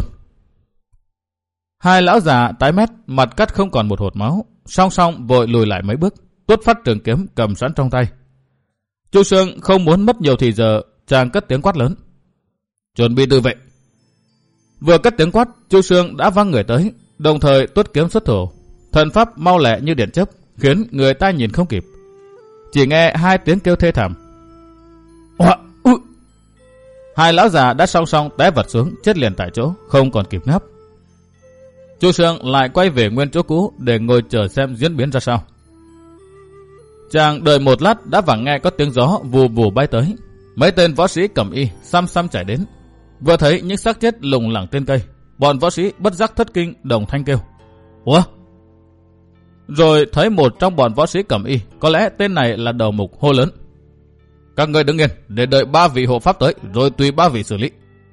Hai lão già tái mét, mặt cắt không còn một hột máu, song song vội lùi lại mấy bước, tuốt phát trường kiếm cầm sẵn trong tay. Chu Sương không muốn mất nhiều thì giờ, chàng cất tiếng quát lớn. Chuẩn bị tự vệ. Vừa cất tiếng quát, Chu Sương đã văng người tới, đồng thời tuốt kiếm xuất thủ. Thần pháp mau lẹ như điện chớp, khiến người ta nhìn không kịp. Chỉ nghe hai tiếng kêu thê thảm. Oa, ui. Hai lão già đã song song té vật xuống, chết liền tại chỗ, không còn kịp ngáp. Chu Sương lại quay về nguyên chỗ cũ để ngồi chờ xem diễn biến ra sao. Chàng đợi một lát đã vẳng nghe có tiếng gió vù vù bay tới. Mấy tên võ sĩ cẩm y xăm xăm chạy đến. Vừa thấy những xác chết lủng lẳng trên cây, bọn võ sĩ bất giác thất kinh, đồng thanh kêu. Ủa? Rồi thấy một trong bọn võ sĩ cẩm y, có lẽ tên này là đầu mục, hô lớn. Các người đứng yên để đợi ba vị hộ pháp tới, rồi tùy ba vị xử lý.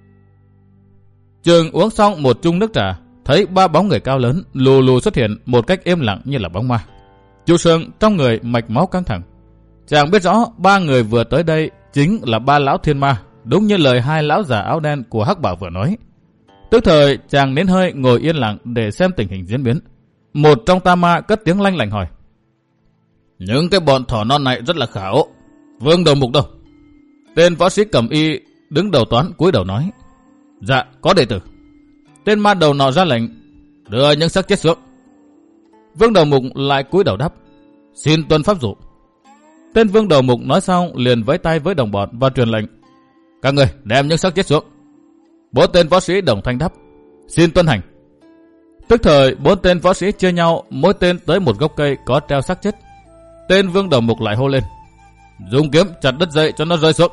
Chừng uống xong một chung nước trà, thấy ba bóng người cao lớn lù lù xuất hiện một cách êm lặng như là bóng ma. Chu Sương trong người mạch máu căng thẳng. Chàng biết rõ ba người vừa tới đây chính là ba lão thiên ma, đúng như lời hai lão già áo đen của Hắc Bảo vừa nói. Tức thời chàng nín hơi ngồi yên lặng để xem tình hình diễn biến. Một trong tam ma cất tiếng lanh lảnh hỏi. Những cái bọn thỏ non này rất là khảo. Vương đầu mục đâu? Tên võ sĩ cẩm y đứng đầu toán cúi đầu nói. Dạ, có đệ tử. Tên ma đầu nọ ra lệnh. Đưa những xác chết xuống. Vương đầu mục lại cúi đầu đáp. Xin tuân pháp dụ. Tên vương đầu mục nói xong liền vẫy tay với đồng bọn và truyền lệnh. Các người đem những xác chết xuống. Bốn tên võ sĩ đồng thanh đáp. Xin tuân hành. Tức thời bốn tên võ sĩ chia nhau, mỗi tên tới một gốc cây có treo xác chết. Tên vương đầu mục lại hô lên. Dùng kiếm chặt đứt dây cho nó rơi xuống.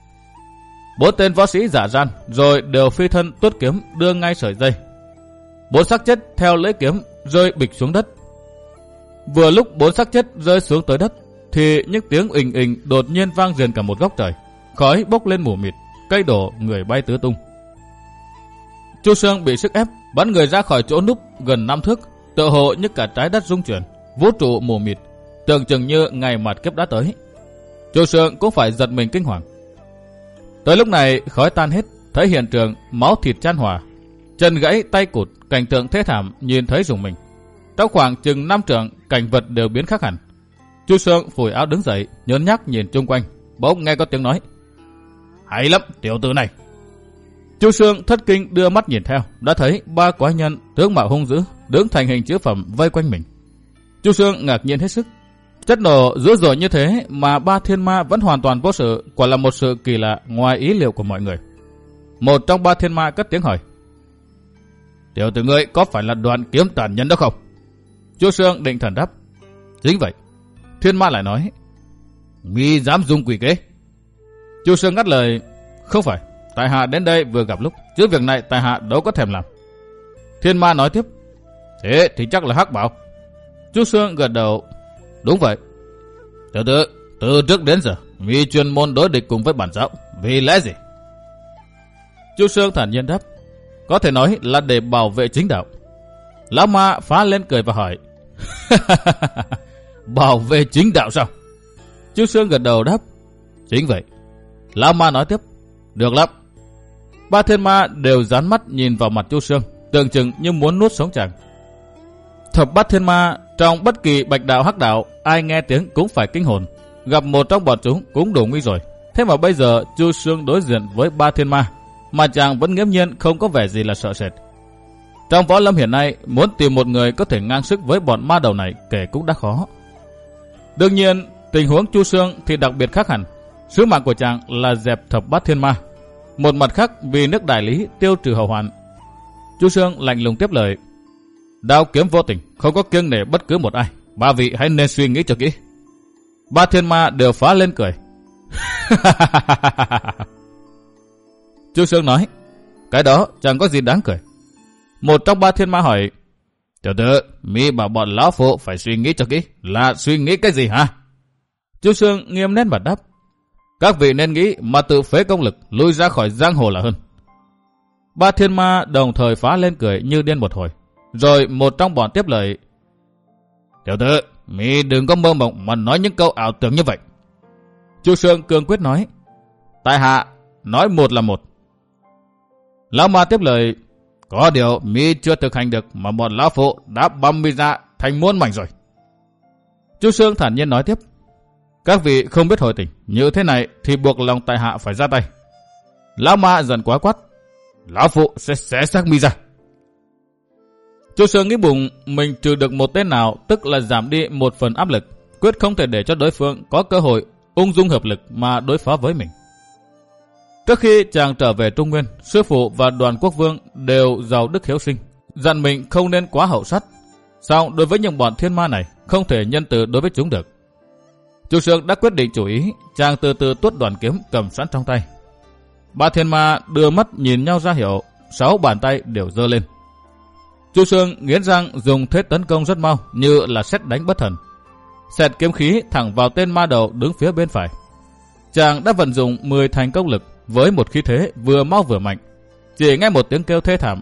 Bốn tên võ sĩ giả gian rồi đều phi thân tuốt kiếm đưa ngay sợi dây. Bốn xác chết theo lưỡi kiếm rơi bịch xuống đất. Vừa lúc bốn xác chết rơi xuống tới đất thì những tiếng ình ình đột nhiên vang rền cả một góc trời. Khói bốc lên mù mịt, cây đổ, người bay tứ tung. Chu Sương bị sức ép bắn người ra khỏi chỗ núp gần năm thước, tựa hồ như cả trái đất rung chuyển, vũ trụ mù mịt, tưởng chừng như ngày mặt kiếp đã tới. Chu Sương cũng phải giật mình kinh hoàng. Tới lúc này khói tan hết, thấy hiện trường máu thịt chan hòa, chân gãy tay cụt, cảnh tượng thê thảm nhìn thấy rùng mình. Trong khoảng chừng năm trượng, cảnh vật đều biến khác hẳn. Chu Sương phủi áo đứng dậy, nhớn nhác nhìn chung quanh, bỗng nghe có tiếng nói. Hay lắm, tiểu tử này. Chu Sương thất kinh đưa mắt nhìn theo, đã thấy ba quái nhân tướng mạo hung dữ, đứng thành hình chữ phẩm vây quanh mình. Chu Sương ngạc nhiên hết sức. Chất nổ dữ dội như thế mà ba thiên ma vẫn hoàn toàn vô sự, quả là một sự kỳ lạ ngoài ý liệu của mọi người. Một trong ba thiên ma cất tiếng hỏi. Tiểu tử ngươi có phải là Đoàn Kiếm tàn nhẫn đó không? Chu Sương định thần đáp. Chính vậy. Thiên ma lại nói. Mi dám dùng quỷ kế? Chu Sương ngắt lời. Không phải, tại hạ đến đây vừa gặp lúc, chứ việc này tại hạ đâu có thèm làm. Thiên ma nói tiếp. Thế thì chắc là Hắc Bảo. Chu Sương gật đầu. Đúng vậy. Tiểu tử, từ trước đến giờ mi chuyên môn đối địch cùng với bản giáo, vì lẽ gì? Chu Sương thản nhiên đáp. Có thể nói là để bảo vệ chính đạo. Lão ma phá lên cười và hỏi. Bảo vệ chính đạo sao? Chu Sương gật đầu đáp. Chính vậy. Lão ma nói tiếp. Được lắm. Ba thiên ma đều dán mắt nhìn vào mặt Chu Sương, tưởng chừng như muốn nuốt sống chàng. Thập bát thiên ma trong bất kỳ bạch đạo hắc đạo, ai nghe tiếng cũng phải kinh hồn. Gặp một trong bọn chúng cũng đủ nguy rồi. Thế mà bây giờ Chu Sương đối diện với ba thiên ma, mà chàng vẫn nghiễm nhiên không có vẻ gì là sợ sệt. Trong võ lâm hiện nay, muốn tìm một người có thể ngang sức với bọn ma đầu này kể cũng đã khó. Đương nhiên, tình huống Chu Sương thì đặc biệt khác hẳn. Sứ mạng của chàng là dẹp thập bát thiên ma. Một mặt khác vì nước Đại Lý tiêu trừ hậu hoạn. Chu Sương lạnh lùng tiếp lời. Đao kiếm vô tình, không có kiêng nể bất cứ một ai. Ba vị hãy nên suy nghĩ cho kỹ. Ba thiên ma đều phá lên cười. Chu Sương nói. Cái đó chẳng có gì đáng cười. Một trong ba thiên ma hỏi. Tiểu tử, mi bảo bọn lão phụ phải suy nghĩ cho kỹ. Là suy nghĩ cái gì hả? Chu Sương nghiêm nét mặt đáp. Các vị nên nghĩ mà tự phế công lực, lui ra khỏi giang hồ là hơn. Ba thiên ma đồng thời phá lên cười như điên một hồi. Rồi một trong bọn tiếp lời. Tiểu tử, mi đừng có mơ mộng mà nói những câu ảo tưởng như vậy. Chu Sương cương quyết nói. Tại hạ nói một là một. Lão ma tiếp lời. Có điều mi chưa thực hành được mà bọn lão phụ đã băm mi ra thành muôn mảnh rồi. Chu Sương thản nhiên nói tiếp. Các vị không biết hồi tình, như thế này thì buộc lòng tại hạ phải ra tay. Lão ma giận quá quát. Lão phụ sẽ xé xác mi ra. Chu Sương nghĩ bụng mình trừ được một tên nào, tức là giảm đi một phần áp lực, quyết không thể để cho đối phương có cơ hội ung dung hợp lực mà đối phó với mình. Trước khi chàng trở về Trung Nguyên, sư phụ và Đoàn Quốc Vương đều giàu đức hiếu sinh, dặn mình không nên quá hậu sát. Song đối với những bọn thiên ma này, không thể nhân từ đối với chúng được. Chu Sương đã quyết định chủ ý, chàng từ từ tuốt đoàn kiếm cầm sẵn trong tay. Ba thiên ma đưa mắt nhìn nhau ra hiệu, sáu bàn tay đều giơ lên. Chu Sương nghiến răng dùng thế tấn công rất mau, như là sét đánh bất thần. Xẹt kiếm khí thẳng vào tên ma đầu đứng phía bên phải. Chàng đã vận dụng mười thành công lực với một khí thế vừa mau vừa mạnh. Chỉ nghe một tiếng kêu thê thảm.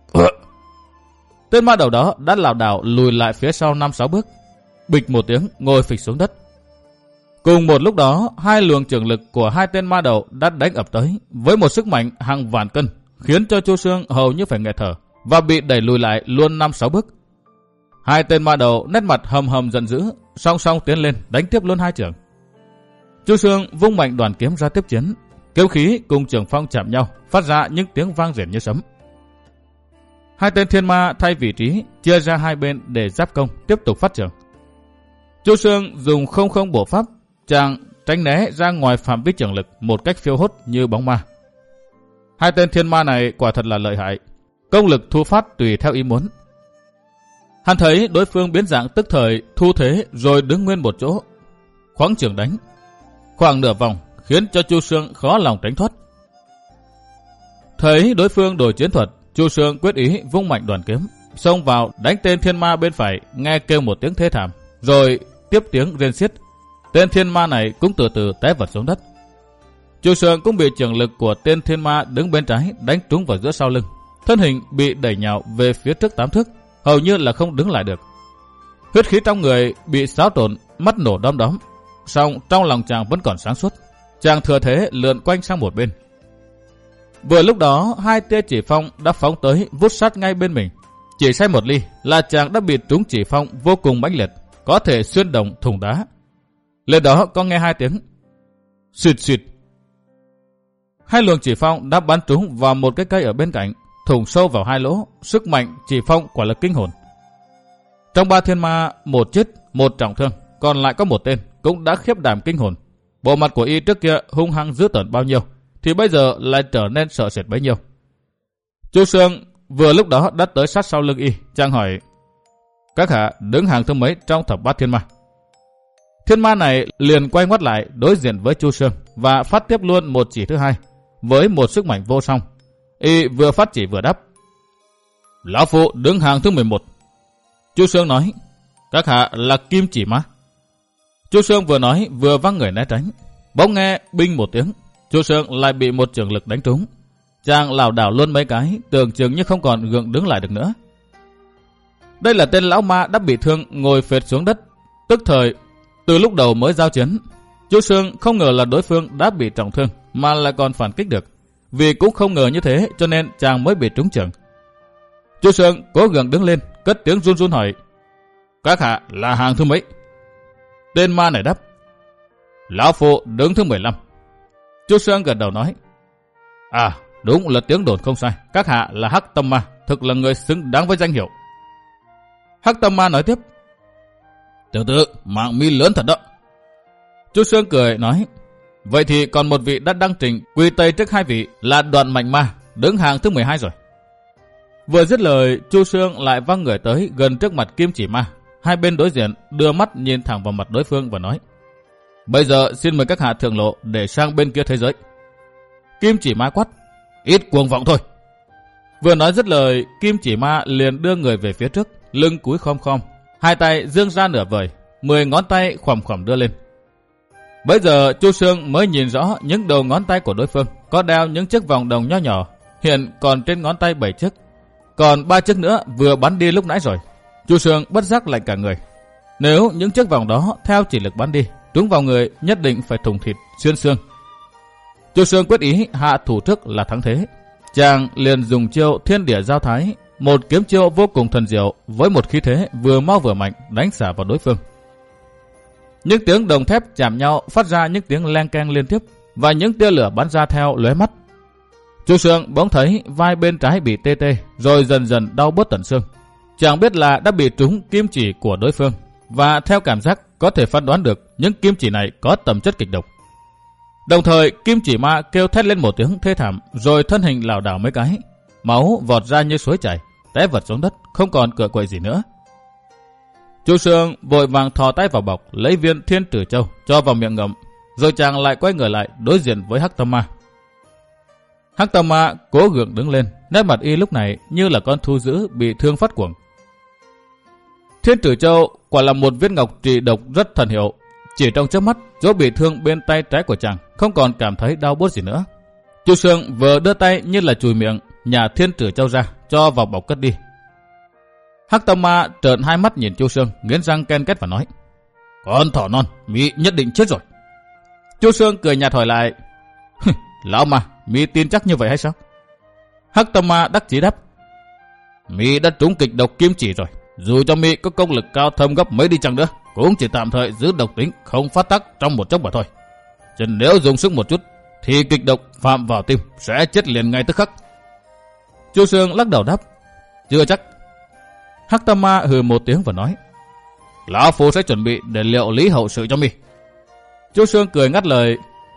Tên ma đầu đó đã lảo đảo lùi lại phía sau năm sáu bước. Bịch một tiếng ngồi phịch xuống đất. Cùng một lúc đó, hai luồng trường lực của hai tên ma đầu đã đánh ập tới với một sức mạnh hàng vạn cân, khiến cho Chu Sương hầu như phải nghẹt thở và bị đẩy lùi lại luôn năm sáu bước. Hai tên ma đầu nét mặt hầm hầm giận dữ, song song tiến lên đánh tiếp luôn hai trường. Chu Sương vung mạnh đoàn kiếm ra tiếp chiến, kiếm khí cùng trường phong chạm nhau, phát ra những tiếng vang rền như sấm. Hai tên thiên ma thay vị trí, chia ra hai bên để giáp công, tiếp tục phát trường. Chu Sương dùng không không bổ pháp, chàng tránh né ra ngoài phạm vi trường lực một cách phiêu hốt như bóng ma. Hai tên thiên ma này quả thật là lợi hại, công lực thu phát tùy theo ý muốn. Hắn thấy đối phương biến dạng tức thời, thu thế rồi đứng nguyên một chỗ, khoáng trường đánh khoảng nửa vòng, khiến cho Chu Sương khó lòng tránh thoát. Thấy đối phương đổi chiến thuật, Chu Sương quyết ý vung mạnh đoàn kiếm, xông vào đánh tên thiên ma bên phải, nghe kêu một tiếng thê thảm, rồi tiếp tiếng rên xiết. Tên thiên ma này cũng từ từ té vật xuống đất. Chu Sương cũng bị trường lực của tên thiên ma đứng bên trái đánh trúng vào giữa sau lưng, thân hình bị đẩy nhào về phía trước tám thước, hầu như là không đứng lại được. Huyết khí trong người bị xáo trộn, mắt nổ đom đóm, song trong lòng chàng vẫn còn sáng suốt. Chàng thừa thế lượn quanh sang một bên. Vừa lúc đó, hai tia chỉ phong đã phóng tới vút sát ngay bên mình. Chỉ sai một ly là chàng đã bị trúng chỉ phong vô cùng mãnh liệt, có thể xuyên đồng thùng đá. Lên đó có nghe hai tiếng xịt xịt. Hai luồng chỉ phong đã bắn trúng vào một cái cây ở bên cạnh, thủng sâu vào hai lỗ. Sức mạnh chỉ phong quả là kinh hồn. Trong ba thiên ma, một chết, một trọng thương, còn lại có một tên cũng đã khiếp đảm kinh hồn. Bộ mặt của y trước kia hung hăng dữ tợn bao nhiêu, thì bây giờ lại trở nên sợ sệt bấy nhiêu. Chu Sương vừa lúc đó đã tới sát sau lưng y, chàng hỏi: các hạ đứng hàng thứ mấy trong thập bát thiên ma? Thiên ma này liền quay ngoắt lại đối diện với Chu Sương và phát tiếp luôn một chỉ thứ hai với một sức mạnh vô song. Y vừa phát chỉ vừa đáp: lão phụ đứng hàng thứ mười một. Chu Sương nói: các hạ là kim chỉ ma. Chu Sương vừa nói vừa văng người né tránh. Bỗng nghe binh một tiếng, Chu Sương lại bị một chưởng lực đánh trúng. Chàng lảo đảo luôn mấy cái, tưởng chừng như không còn gượng đứng lại được nữa. Đây là tên lão ma đã bị thương ngồi phệt xuống đất. Tức thời, từ lúc đầu mới giao chiến, Chu Sương không ngờ là đối phương đã bị trọng thương mà lại còn phản kích được. Vì cũng không ngờ như thế cho nên chàng mới bị trúng chưởng. Chu Sương cố gắng đứng lên, cất tiếng run run hỏi: các hạ là hàng thứ mấy? Tên ma này đáp: lão phụ đứng thứ mười lăm. Chu Sương gật đầu nói: à, đúng là tiếng đồn không sai, các hạ là Hắc Tâm Ma, thực là người xứng đáng với danh hiệu. Hắc Tâm Ma nói tiếp: tiểu tử, mạng mi lớn thật đó. Chu Sương cười nói: vậy thì còn một vị đã đăng trình quy tây trước hai vị là Đoạn Mạnh Ma, đứng hàng thứ mười hai rồi. Vừa dứt lời, Chu Sương lại văng người tới gần trước mặt Kim Chỉ Ma. Hai bên đối diện đưa mắt nhìn thẳng vào mặt đối phương và nói: bây giờ xin mời các hạ thượng lộ để sang bên kia thế giới. Kim Chỉ Ma quát: ít cuồng vọng thôi. Vừa nói dứt lời, Kim Chỉ Ma liền đưa người về phía trước, lưng cúi khom khom, hai tay giương ra nửa vời, mười ngón tay khoằm khoằm đưa lên. Bây giờ Chu Sương mới nhìn rõ những đầu ngón tay của đối phương có đeo những chiếc vòng đồng nho nhỏ, hiện còn trên ngón tay bảy chiếc, còn ba chiếc nữa vừa bắn đi lúc nãy rồi. Chu Sương bất giác lạnh cả người. Nếu những chiếc vòng đó theo chỉ lực bắn đi, trúng vào người nhất định phải thủng thịt xuyên xương. Chu Sương quyết ý hạ thủ trước là thắng thế. Chàng liền dùng chiêu Thiên Địa Giao Thái, một kiếm chiêu vô cùng thần diệu với một khí thế vừa mau vừa mạnh đánh xả vào đối phương. Những tiếng đồng thép chạm nhau phát ra những tiếng leng keng liên tiếp và những tia lửa bắn ra theo lóe mắt. Chu Sương bỗng thấy vai bên trái bị tê tê rồi dần dần đau buốt tận xương. Chàng biết là đã bị trúng kim chỉ của đối phương và theo cảm giác có thể phán đoán được những kim chỉ này có tầm chất kịch độc. Đồng thời Kim Chỉ Ma kêu thét lên một tiếng thê thảm rồi thân hình lảo đảo mấy cái, máu vọt ra như suối chảy, té vật xuống đất không còn cựa quậy gì nữa. Chu Sương vội vàng thò tay vào bọc lấy viên Thiên Tử Châu cho vào miệng ngậm, rồi chàng lại quay người lại đối diện với Hắc Tâm Ma. Hắc Tâm Ma cố gượng đứng lên, nét mặt y lúc này như là con thú dữ bị thương phát cuồng. Thiên Tử Châu quả là một viên ngọc trị độc rất thần hiệu. Chỉ trong chớp mắt, chỗ bị thương bên tay trái của chàng không còn cảm thấy đau buốt gì nữa. Chu Sương vừa đưa tay như là chùi miệng, nhả Thiên Tử Châu ra cho vào bọc cất đi. Hắc Tâm Ma trợn hai mắt nhìn Chu Sương, nghiến răng ken két và nói: con thỏ non, mi nhất định chết rồi. Chu Sương cười nhạt hỏi lại: lão ma, mi tin chắc như vậy hay sao? Hắc Tâm Ma đắc chí đáp: mi đã trúng kịch độc kim chỉ rồi, dù cho mi có công lực cao thâm gấp mấy đi chăng nữa, cũng chỉ tạm thời giữ độc tính không phát tác trong một chốc mà thôi. Chứ nếu dùng sức một chút thì kịch độc phạm vào tim sẽ chết liền ngay tức khắc. Chu Sương lắc đầu đáp: chưa chắc. Hắc Tâm Ma hừ một tiếng và nói: lão phu sẽ chuẩn bị để liệu lý hậu sự cho mi. Chu Sương cười ngắt lời: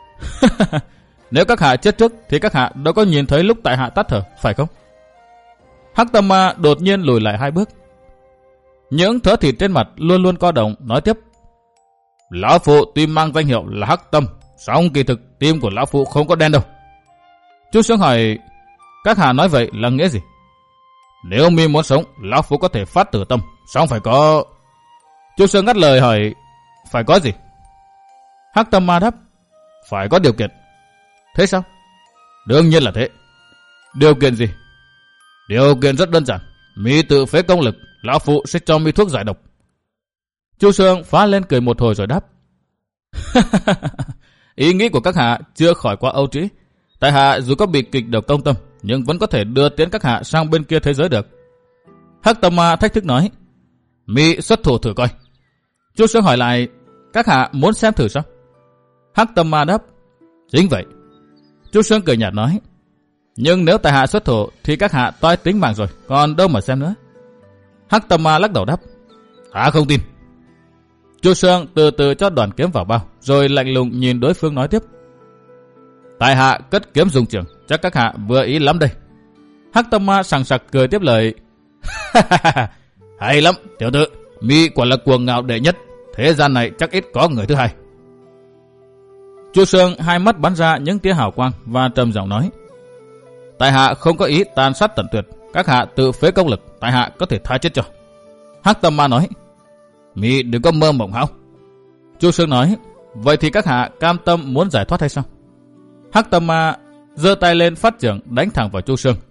nếu các hạ chết trước thì các hạ đâu có nhìn thấy lúc tại hạ tắt thở, phải không? Hắc Tâm Ma đột nhiên lùi lại hai bước. Những thớ thịt trên mặt luôn luôn co động, nói tiếp: lão phụ tuy mang danh hiệu là Hắc Tâm, song kỳ thực tim của lão phụ không có đen đâu. Chu Sương hỏi: các hạ nói vậy là nghĩa gì? Nếu mi muốn sống, lão phụ có thể phát tử tâm, song phải có... Chu Sương ngắt lời hỏi: phải có gì? Hắc Tâm Ma đáp: phải có điều kiện. Thế sao? Đương nhiên là thế. Điều kiện gì? Điều kiện rất đơn giản, mi tự phế công lực, lão phụ sẽ cho mi thuốc giải độc. Chu Sương phá lên cười một hồi rồi đáp: ý nghĩ của các hạ chưa khỏi quá âu trĩ. Tại hạ dù có bị kịch độc công tâm, nhưng vẫn có thể đưa tiến các hạ sang bên kia thế giới được. Hắc Tâm Ma thách thức nói: mi xuất thủ thử coi. Chu Sương hỏi lại: các hạ muốn xem thử sao? Hắc Tâm Ma đáp: chính vậy. Chu Sương cười nhạt nói: nhưng nếu tại hạ xuất thủ thì các hạ toi tính mạng rồi, còn đâu mà xem nữa. Hắc Tâm Ma lắc đầu đáp: hạ không tin. Chu Sương từ từ cho đoàn kiếm vào bao, rồi lạnh lùng nhìn đối phương nói tiếp: Tại hạ cất kiếm dùng trường, chắc các hạ vừa ý lắm đây. Hắc Tâm Ma sằng sặc cười tiếp lời. Hay lắm, tiểu tử, mi quả là cuồng ngạo đệ nhất, thế gian này chắc ít có người thứ hai. Chu Sương hai mắt bắn ra những tia hào quang và trầm giọng nói. Tại hạ không có ý tàn sát tận tuyệt, các hạ tự phế công lực, tại hạ có thể tha chết cho. Hắc Tâm Ma nói. Mi đừng có mơ mộng hão. Chu Sương nói. Vậy thì các hạ cam tâm muốn giải thoát hay sao? Hắc Tâm Ma giơ tay lên phát trưởng đánh thẳng vào Chu Sương.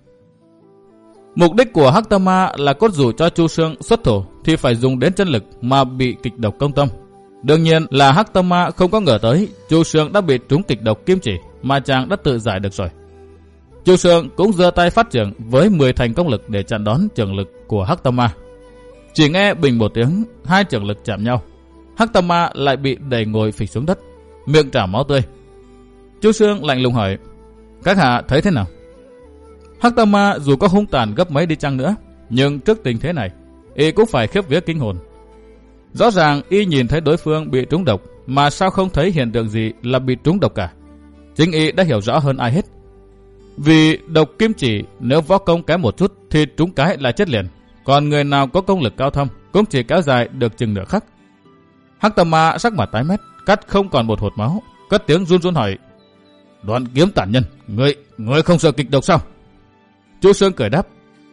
Mục đích của Hắc Tâm Ma là cốt rủ cho Chu Sương xuất thủ thì phải dùng đến chân lực mà bị kịch độc công tâm. Đương nhiên là Hắc Tâm Ma không có ngờ tới Chu Sương đã bị trúng kịch độc kim chỉ mà chàng đã tự giải được rồi. Chu Sương cũng giơ tay phát trưởng với mười thành công lực để chặn đón trưởng lực của Hắc Tâm Ma. Chỉ nghe bình một tiếng, hai trưởng lực chạm nhau. Hắc Tâm Ma lại bị đẩy ngồi phịch xuống đất, miệng trào máu tươi. Chu Sương lạnh lùng hỏi, các hạ thấy thế nào? Hắc Tâm Ma dù có hung tàn gấp mấy đi chăng nữa, nhưng trước tình thế này, y cũng phải khiếp vía kinh hồn. Rõ ràng y nhìn thấy đối phương bị trúng độc, mà sao không thấy hiện tượng gì là bị trúng độc cả. Chính y đã hiểu rõ hơn ai hết. Vì độc kim chỉ nếu võ công kém một chút thì trúng cái là chết liền, còn người nào có công lực cao thâm cũng chỉ kéo dài được chừng nửa khắc. Hắc Tâm Ma sắc mặt tái mét, cắt không còn một hột máu, cất tiếng run run hỏi, Đoạn Kiếm tản nhân, ngươi, ngươi không sợ kịch độc sao? Chu Sương cười đáp,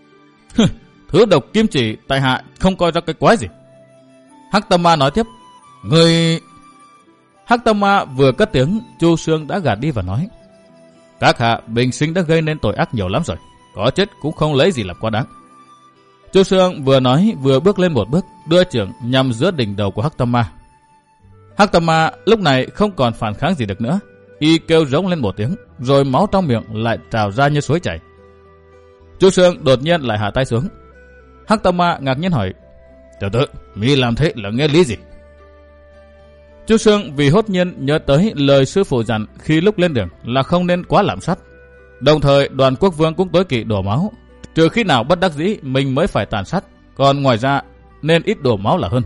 thứ độc kim chỉ tại hạ không coi ra cái quái gì. Hắc Tâm Ma nói tiếp, ngươi... Hắc Tâm Ma vừa cất tiếng, Chu Sương đã gạt đi và nói, các hạ bình sinh đã gây nên tội ác nhiều lắm rồi, có chết cũng không lấy gì làm quá đáng. Chu Sương vừa nói vừa bước lên một bước, đưa trưởng nhằm giữa đỉnh đầu của Hắc Tâm Ma. Hắc Tâm Ma lúc này không còn phản kháng gì được nữa, y kêu rống lên một tiếng, rồi máu trong miệng lại trào ra như suối chảy. Chu Sương đột nhiên lại hạ tay xuống. Hắc Tâm Ma ngạc nhiên hỏi, tiểu tử, mi làm thế là nghe lý gì? Chu Sương vì hốt nhiên nhớ tới lời sư phụ dặn khi lúc lên đường là không nên quá lạm sát. Đồng thời Đoàn Quốc Vương cũng tối kỵ đổ máu, trừ khi nào bất đắc dĩ mình mới phải tàn sát, còn ngoài ra nên ít đổ máu là hơn.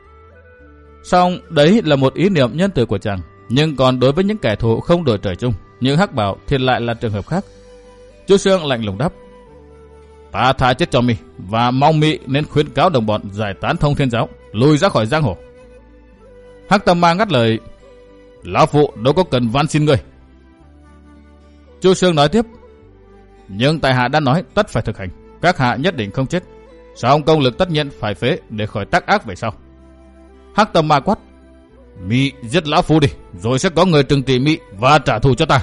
Song đấy là một ý niệm nhân từ của chàng, nhưng còn đối với những kẻ thù không đổi trời chung như Hắc Bảo thì lại là trường hợp khác. Chu Sương lạnh lùng đáp, ta tha chết cho mi và mong mi nên khuyến cáo đồng bọn giải tán Thông Thiên Giáo, lùi ra khỏi giang hồ. Hắc Tâm Ma ngắt lời, lão phụ đâu có cần van xin ngươi. Chu Sương nói tiếp, nhưng tại hạ đã nói tất phải thực hành, các hạ nhất định không chết, song công lực tất nhiên phải phế để khỏi tác ác về sau. Hắc Tâm Ma quát, mi giết lão phu đi, rồi sẽ có người trừng trị mi và trả thù cho ta.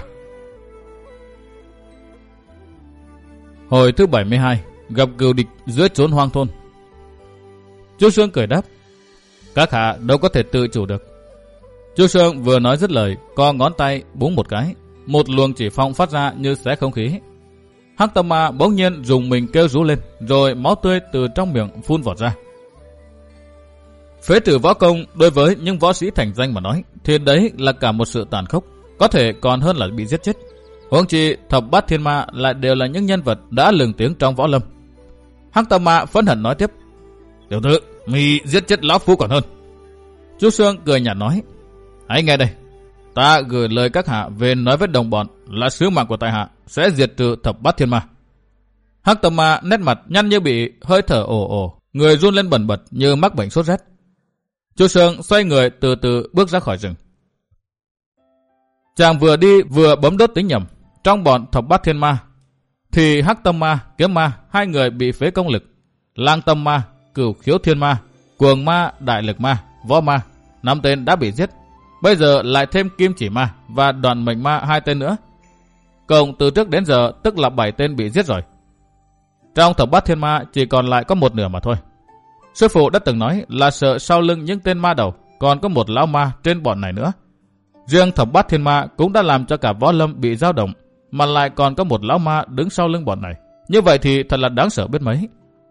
Hồi thứ bảy mươi hai, gặp cừu địch giữa chốn hoang thôn. Chu Sương cười đáp, các hạ đâu có thể tự chủ được. Chu Sương vừa nói dứt lời, co ngón tay búng một cái, một luồng chỉ phong phát ra như xé không khí. Hắc Tâm Ma bỗng nhiên dùng mình kêu rú lên, rồi máu tươi từ trong miệng phun vọt ra. Phế trừ võ công đối với những võ sĩ thành danh mà nói, thì đấy là cả một sự tàn khốc, có thể còn hơn là bị giết chết. Huống chi thập bát thiên ma lại đều là những nhân vật đã lừng tiếng trong võ lâm. Hắc Tâm Ma phẫn hận nói tiếp, tiểu tử, mi giết chết lão phu còn hơn. Chu Sương cười nhạt nói, hãy nghe đây, ta gửi lời các hạ về nói với đồng bọn là sứ mạng của tại hạ sẽ diệt trừ thập bát thiên ma. Hắc Tâm Ma nét mặt nhăn như bị hơi thở ồ ồ, người run lên bần bật như mắc bệnh sốt rét. Chu Sương xoay người từ từ bước ra khỏi rừng. Chàng vừa đi vừa bấm đốt tính nhầm, trong bọn thập bát thiên ma thì Hắc Tâm Ma, Kiếm Ma hai người bị phế công lực, Lang Tâm Ma, Cửu Khiếu Thiên Ma, Cuồng Ma, Đại Lực Ma, Võ Ma năm tên đã bị giết. Bây giờ lại thêm Kim Chỉ Ma và Đoàn Mệnh Ma hai tên nữa. Cộng từ trước đến giờ tức là bảy tên bị giết rồi. Trong thập bát thiên ma chỉ còn lại có một nửa mà thôi. Sư phụ đã từng nói là sợ sau lưng những tên ma đầu còn có một lão ma trên bọn này nữa. Riêng thập bát thiên ma cũng đã làm cho cả võ lâm bị dao động, mà lại còn có một lão ma đứng sau lưng bọn này. Như vậy thì thật là đáng sợ biết mấy.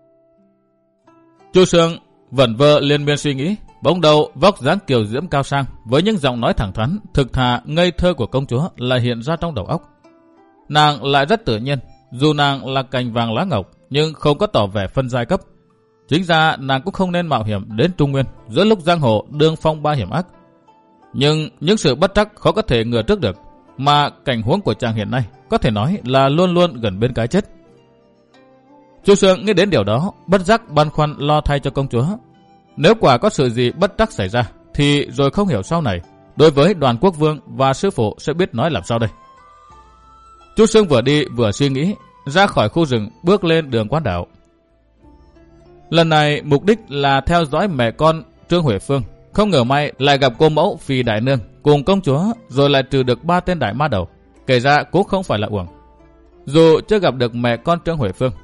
Chu Sương vẩn vơ liên miên suy nghĩ, bỗng đầu vóc dáng kiều diễm cao sang với những giọng nói thẳng thắn, thực thà, ngây thơ của công chúa lại hiện ra trong đầu óc. Nàng lại rất tự nhiên, dù nàng là cành vàng lá ngọc nhưng không có tỏ vẻ phân giai cấp. Chính ra nàng cũng không nên mạo hiểm đến Trung Nguyên giữa lúc giang hồ đương phong ba hiểm ác. Nhưng những sự bất trắc khó có thể ngờ trước được. mà cảnh huống của chàng hiện nay có thể nói là luôn luôn gần bên cái chết. Chu Sương nghĩ đến điều đó, bất giác băn khoăn lo thay cho công chúa. Nếu quả có sự gì bất trắc xảy ra, thì rồi không hiểu sau này, đối với Đoàn Quốc Vương và sư phụ sẽ biết nói làm sao đây. Chu Sương vừa đi vừa suy nghĩ, ra khỏi khu rừng bước lên đường Quan Đảo. Lần này mục đích là theo dõi mẹ con Trương Huệ Phương. Không ngờ may lại gặp cô mẫu Phi Đại Nương cùng công chúa, rồi lại trừ được ba tên đại ma đầu. Kể ra cũng không phải là uổng, dù chưa gặp được mẹ con Trương Huệ Phương.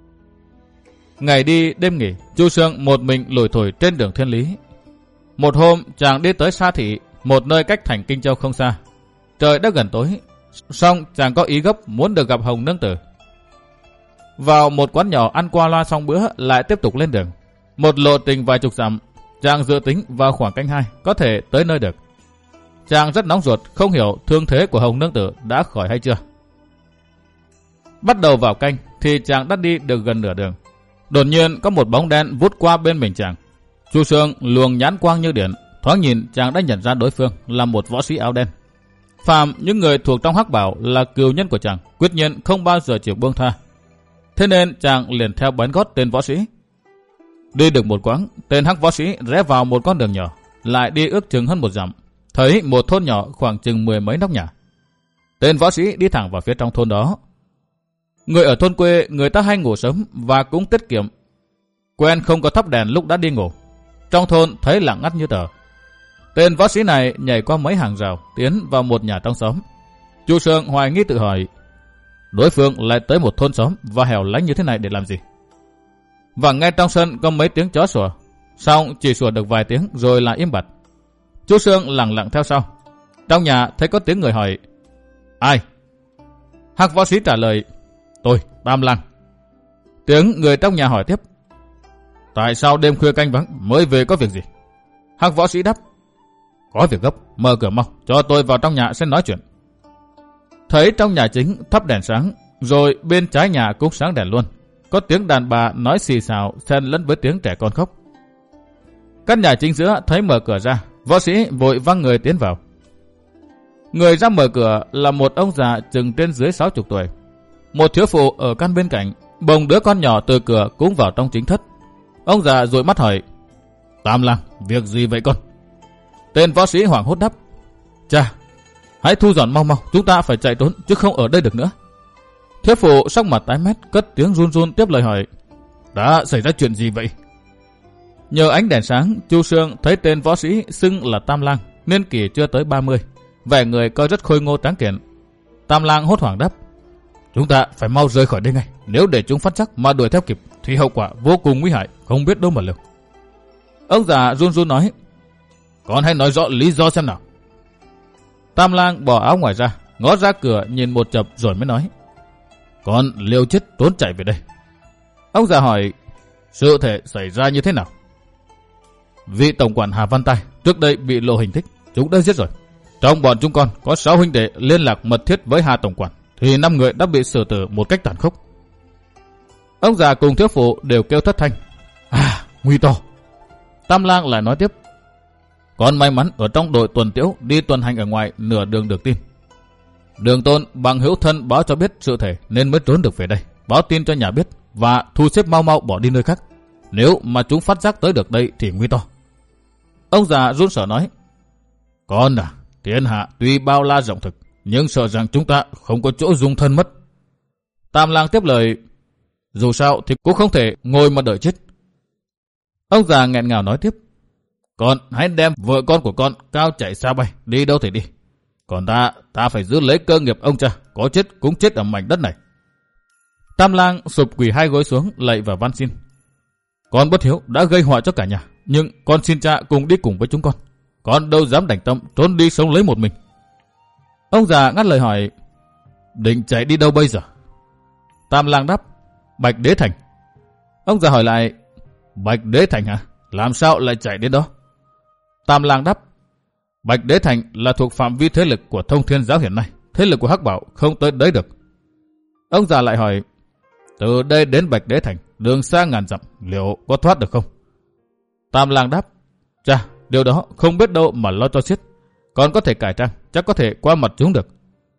Ngày đi đêm nghỉ, Chu Sương một mình lủi thủi trên đường thiên lý. Một hôm chàng đi tới Sa Thị, một nơi cách thành Kinh Châu không xa. Trời đã gần tối, song chàng có ý gấp muốn được gặp Hồng Nương Tử. Vào một quán nhỏ ăn qua loa xong bữa, lại tiếp tục lên đường. Một lộ trình vài chục dặm, chàng dự tính vào khoảng canh hai có thể tới nơi được. Chàng rất nóng ruột, không hiểu thương thế của Hồng Nương Tử đã khỏi hay chưa. Bắt đầu vào canh thì chàng đã đi được gần nửa đường. Đột nhiên có một bóng đen vút qua bên mình chàng. Chu Sương luồng nhãn quang như điện, thoáng nhìn chàng đã nhận ra đối phương là một võ sĩ áo đen. Phàm những người thuộc trong hắc bảo là cừu nhân của chàng, quyết nhiên không bao giờ chịu buông tha. Thế nên chàng liền theo bén gót tên võ sĩ. Đi được một quãng, tên hắc võ sĩ rẽ vào một con đường nhỏ, lại đi ước chừng hơn một dặm, thấy một thôn nhỏ khoảng chừng mười mấy nóc nhà. Tên võ sĩ đi thẳng vào phía trong thôn đó. Người ở thôn quê người ta hay ngủ sớm và cũng tiết kiệm, quen không có thắp đèn lúc đã đi ngủ. Trong thôn thấy lặng ngắt như tờ. Tên võ sĩ này nhảy qua mấy hàng rào, tiến vào một nhà trong xóm. Chu Sương hoài nghi tự hỏi, đối phương lại tới một thôn xóm và hẻo lánh như thế này để làm gì? Và ngay trong sân có mấy tiếng chó sủa, xong chỉ sủa được vài tiếng rồi lại im bặt. Chu Sương lặng lặng theo sau. Trong nhà thấy có tiếng người hỏi, ai? Hắc võ sĩ trả lời, tôi, Tam Lang. Tiếng người trong nhà hỏi tiếp, tại sao đêm khuya canh vắng mới về, có việc gì? Hắc võ sĩ đáp, có việc gấp, mở cửa mau, cho tôi vào trong nhà sẽ nói chuyện. Thấy trong nhà chính thắp đèn sáng, rồi bên trái nhà cũng sáng đèn luôn. Có tiếng đàn bà nói xì xào xen lẫn với tiếng trẻ con khóc. Căn nhà chính giữa thấy mở cửa ra, võ sĩ vội văng người tiến vào. Người ra mở cửa là một ông già chừng trên dưới sáu chục tuổi. Một thiếu phụ ở căn bên cạnh bồng đứa con nhỏ từ cửa cũng vào trong chính thất. Ông già dụi mắt hỏi, Tam Lang, việc gì vậy con? Tên võ sĩ hoảng hốt đáp, cha, hãy thu dọn mau mau, chúng ta phải chạy trốn chứ không ở đây được nữa. Thiếu phụ sắc mặt tái mét, cất tiếng run run tiếp lời hỏi, đã xảy ra chuyện gì vậy? Nhờ ánh đèn sáng, Chu Sương thấy tên võ sĩ xưng là Tam Lang, niên kỷ chưa tới ba mươi, vẻ người coi rất khôi ngô tráng kiện. Tam Lang hốt hoảng đáp, chúng ta phải mau rời khỏi đây ngay, nếu để chúng phát giác mà đuổi theo kịp thì hậu quả vô cùng nguy hại, không biết đâu mà lường. Ông già run run nói, con hãy nói rõ lý do xem nào. Tam Lang bỏ áo ngoài ra, ngó ra cửa nhìn một chập rồi mới nói, con liều chết trốn chạy về đây. Ông già hỏi, sự thể xảy ra như thế nào? Vị tổng quản Hà Văn Tài trước đây bị lộ hình tích, chúng đã giết rồi. Trong bọn chúng con có sáu huynh đệ liên lạc mật thiết với Hà tổng quản, thì năm người đã bị xử tử một cách tàn khốc. Ông già cùng thiếu phụ đều kêu thất thanh, à, nguy to. Tam Lang lại nói tiếp, con may mắn ở trong đội tuần tiễu đi tuần hành ở ngoài, nửa đường được tin. Đường Tôn bằng hữu thân báo cho biết sự thể nên mới trốn được về đây, báo tin cho nhà biết và thu xếp mau mau bỏ đi nơi khác. Nếu mà chúng phát giác tới được đây thì nguy to. Ông già run sợ nói, con à, thiên hạ tuy bao la rộng thực, nhưng sợ rằng chúng ta không có chỗ dung thân mất. Tam Lang tiếp lời, dù sao thì cũng không thể ngồi mà đợi chết. Ông già nghẹn ngào nói tiếp, con hãy đem vợ con của con cao chạy xa bay, đi đâu thì đi. Còn ta, ta phải giữ lấy cơ nghiệp ông cha, có chết cũng chết ở mảnh đất này. Tam Lang sụp quỳ hai gối xuống lạy và van xin, con bất hiếu đã gây họa cho cả nhà, nhưng con xin cha cùng đi cùng với chúng con. Con đâu dám đành tâm trốn đi sống lấy một mình. Ông già ngắt lời hỏi, định chạy đi đâu bây giờ? Tam Lang đáp, Bạch Đế Thành. Ông già hỏi lại, Bạch Đế Thành hả? Làm sao lại chạy đến đó? Tam Lang đáp, Bạch Đế Thành là thuộc phạm vi thế lực của Thông Thiên Giáo hiện nay, thế lực của Hắc Bảo không tới đấy được. Ông già lại hỏi, từ đây đến Bạch Đế Thành đường xa ngàn dặm, liệu có thoát được không? Tam Lang đáp, cha, điều đó không biết đâu mà lo cho xiết. Còn có thể cải trang, chắc có thể qua mặt chúng được.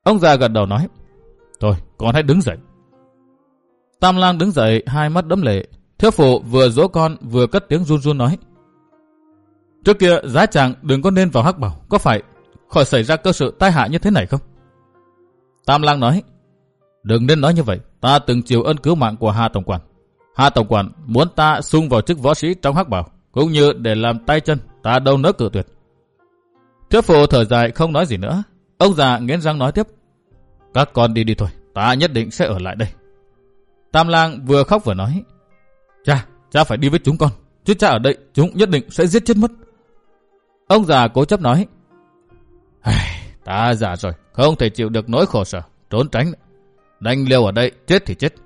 Ông già gật đầu nói, thôi con hãy đứng dậy. Tam Lang đứng dậy, hai mắt đẫm lệ. Thiếu phụ vừa dỗ con vừa cất tiếng run run nói, trước kia giá chàng đừng có nên vào hắc bảo, có phải khỏi xảy ra cơ sự tai hại như thế này không? Tam Lang nói, đừng nên nói như vậy, ta từng chịu ơn cứu mạng của Hà tổng quản. Hà tổng quản muốn ta xung vào chức võ sĩ trong hắc bảo, cũng như để làm tay chân, ta đâu nỡ cự tuyệt. Thiếu phụ thở dài không nói gì nữa. Ông già nghiến răng nói tiếp, các con đi đi thôi, ta nhất định sẽ ở lại đây. Tam Lang vừa khóc vừa nói, cha, cha phải đi với chúng con, chứ cha ở đây chúng nhất định sẽ giết chết mất. Ông già cố chấp nói, ta già rồi, không thể chịu được nỗi khổ sở, trốn tránh, đành liều ở đây, chết thì chết.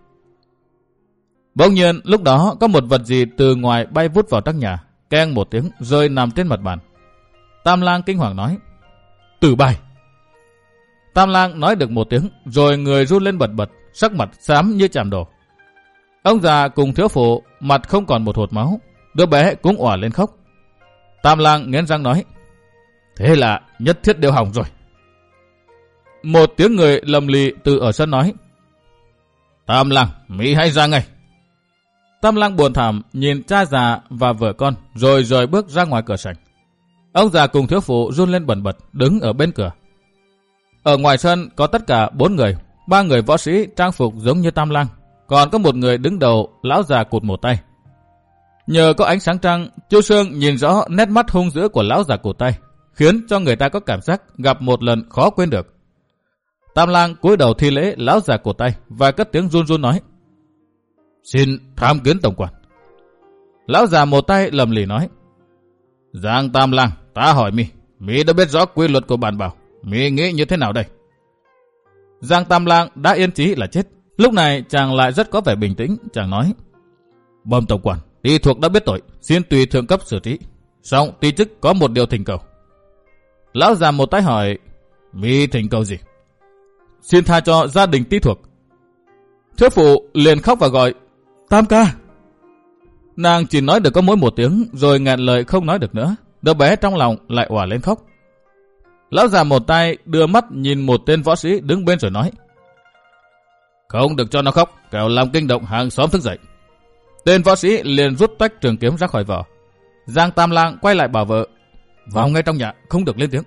Bỗng nhiên lúc đó có một vật gì từ ngoài bay vút vào trong nhà, keng một tiếng rơi nằm trên mặt bàn. Tam Lang kinh hoàng nói, tử bài. Tam Lang nói được một tiếng rồi người run lên bật bật, sắc mặt xám như chàm đổ. Ông già cùng thiếu phụ mặt không còn một hột máu, đứa bé cũng òa lên khóc. Tam Lang nghiến răng nói, thế là nhất thiết đều hỏng rồi. Một tiếng người lầm lì từ ở sân nói, Tam Lang, Mỹ hãy ra ngay. Tam Lang buồn thảm nhìn cha già và vợ con rồi rời bước ra ngoài cửa sảnh. Ông già cùng thiếu phụ run lên bần bật đứng ở bên cửa. Ở ngoài sân có tất cả bốn người, ba người võ sĩ trang phục giống như Tam Lang, còn có một người đứng đầu lão già cụt một tay. Nhờ có ánh sáng trăng, Chu Sương nhìn rõ nét mắt hung dữ của lão già cụt tay, khiến cho người ta có cảm giác gặp một lần khó quên được. Tam Lang cúi đầu thi lễ lão già cụt tay và cất tiếng run run nói, xin tham kiến tổng quản. Lão già một tay lầm lì nói, Giang Tam Lang, ta hỏi mi, mi đã biết rõ quy luật của bản bảo, mi nghĩ như thế nào đây? Giang Tam Lang đã yên chí là chết. Lúc này chàng lại rất có vẻ bình tĩnh, chàng nói, bẩm tổng quản, ty thuộc đã biết tội, xin tùy thượng cấp xử trí. Song ty chức có một điều thỉnh cầu. Lão già một tay hỏi, mi thỉnh cầu gì? Xin tha cho gia đình ty thuộc. Thiếu phụ liền khóc và gọi, Tam ca. Nàng chỉ nói được có mỗi một tiếng rồi ngẹn lời không nói được nữa. Đứa bé trong lòng lại òa lên khóc. Lão già một tay đưa mắt nhìn một tên võ sĩ đứng bên rồi nói, không được cho nó khóc, kẻo làm kinh động hàng xóm thức dậy. Tên võ sĩ liền rút tách trường kiếm ra khỏi vỏ. Giang Tam Lang quay lại bảo vợ, vào ngay trong nhà, không được lên tiếng.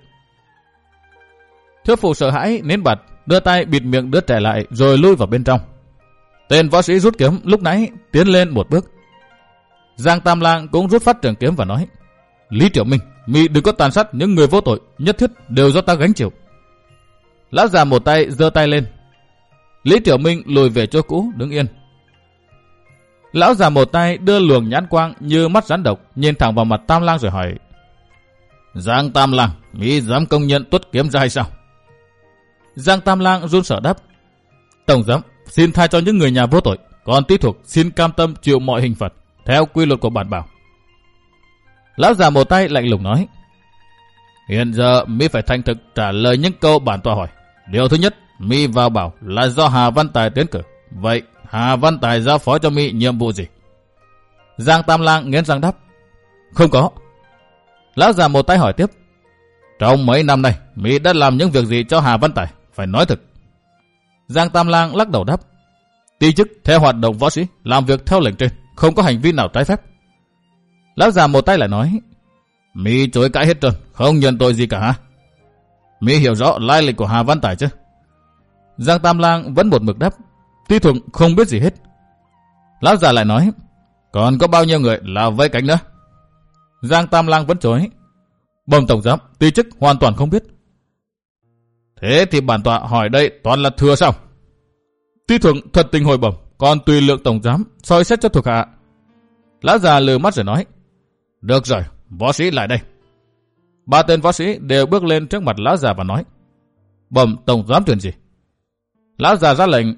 Thiếu phụ sợ hãi nín bặt, đưa tay bịt miệng đứa trẻ lại rồi lui vào bên trong. Tên võ sĩ rút kiếm lúc nãy tiến lên một bước. Giang Tam Lang cũng rút phát trường kiếm và nói, Lý Tiểu Minh, mi đừng có tàn sát những người vô tội, nhất thiết đều do ta gánh chịu. Lão già một tay giơ tay lên. Lý Tiểu Minh lùi về chỗ cũ đứng yên. Lão già một tay đưa luồng nhãn quang như mắt rắn độc nhìn thẳng vào mặt Tam Lang rồi hỏi, Giang Tam Lang, mi dám công nhận tuất kiếm ra hay sao? Giang Tam Lang run sợ đáp, tổng giám, xin tha cho những người nhà vô tội, còn ty thuộc xin cam tâm chịu mọi hình phạt theo quy luật của bản bảo. Lão già một tay lạnh lùng nói, hiện giờ mi phải thành thực trả lời những câu bản tọa hỏi. Điều thứ nhất, mi vào bảo là do Hà Văn Tài tiến cử, vậy Hà Văn Tài giao phó cho mi nhiệm vụ gì? Giang Tam Lang nghiến răng đáp, không có. Lão già một tay hỏi tiếp, trong mấy năm nay mi đã làm những việc gì cho Hà Văn Tài, phải nói thực. Giang Tam Lang lắc đầu đáp, ty chức theo hoạt động võ sĩ, làm việc theo lệnh trên, không có hành vi nào trái phép. Lão già một tay lại nói, mi chối cãi hết trơn, không nhận tội gì cả hả? Mi hiểu rõ lai lịch của Hà Văn Tài chứ? Giang Tam Lang vẫn một mực đáp, ty thuộc không biết gì hết. Lão già lại nói, còn có bao nhiêu người là vây cánh nữa? Giang Tam Lang vẫn chối, bẩm tổng giám, ty chức hoàn toàn không biết. Thế thì bản tọa hỏi đây toàn là thừa sao? Ty thuộc thật tình hồi bẩm, còn tùy lượng tổng giám soi xét cho thuộc hạ. Lão già lừ mắt rồi nói, được rồi, võ sĩ lại đây. Ba tên võ sĩ đều bước lên trước mặt lão già và nói, bẩm tổng giám truyền gì? Lão già ra lệnh,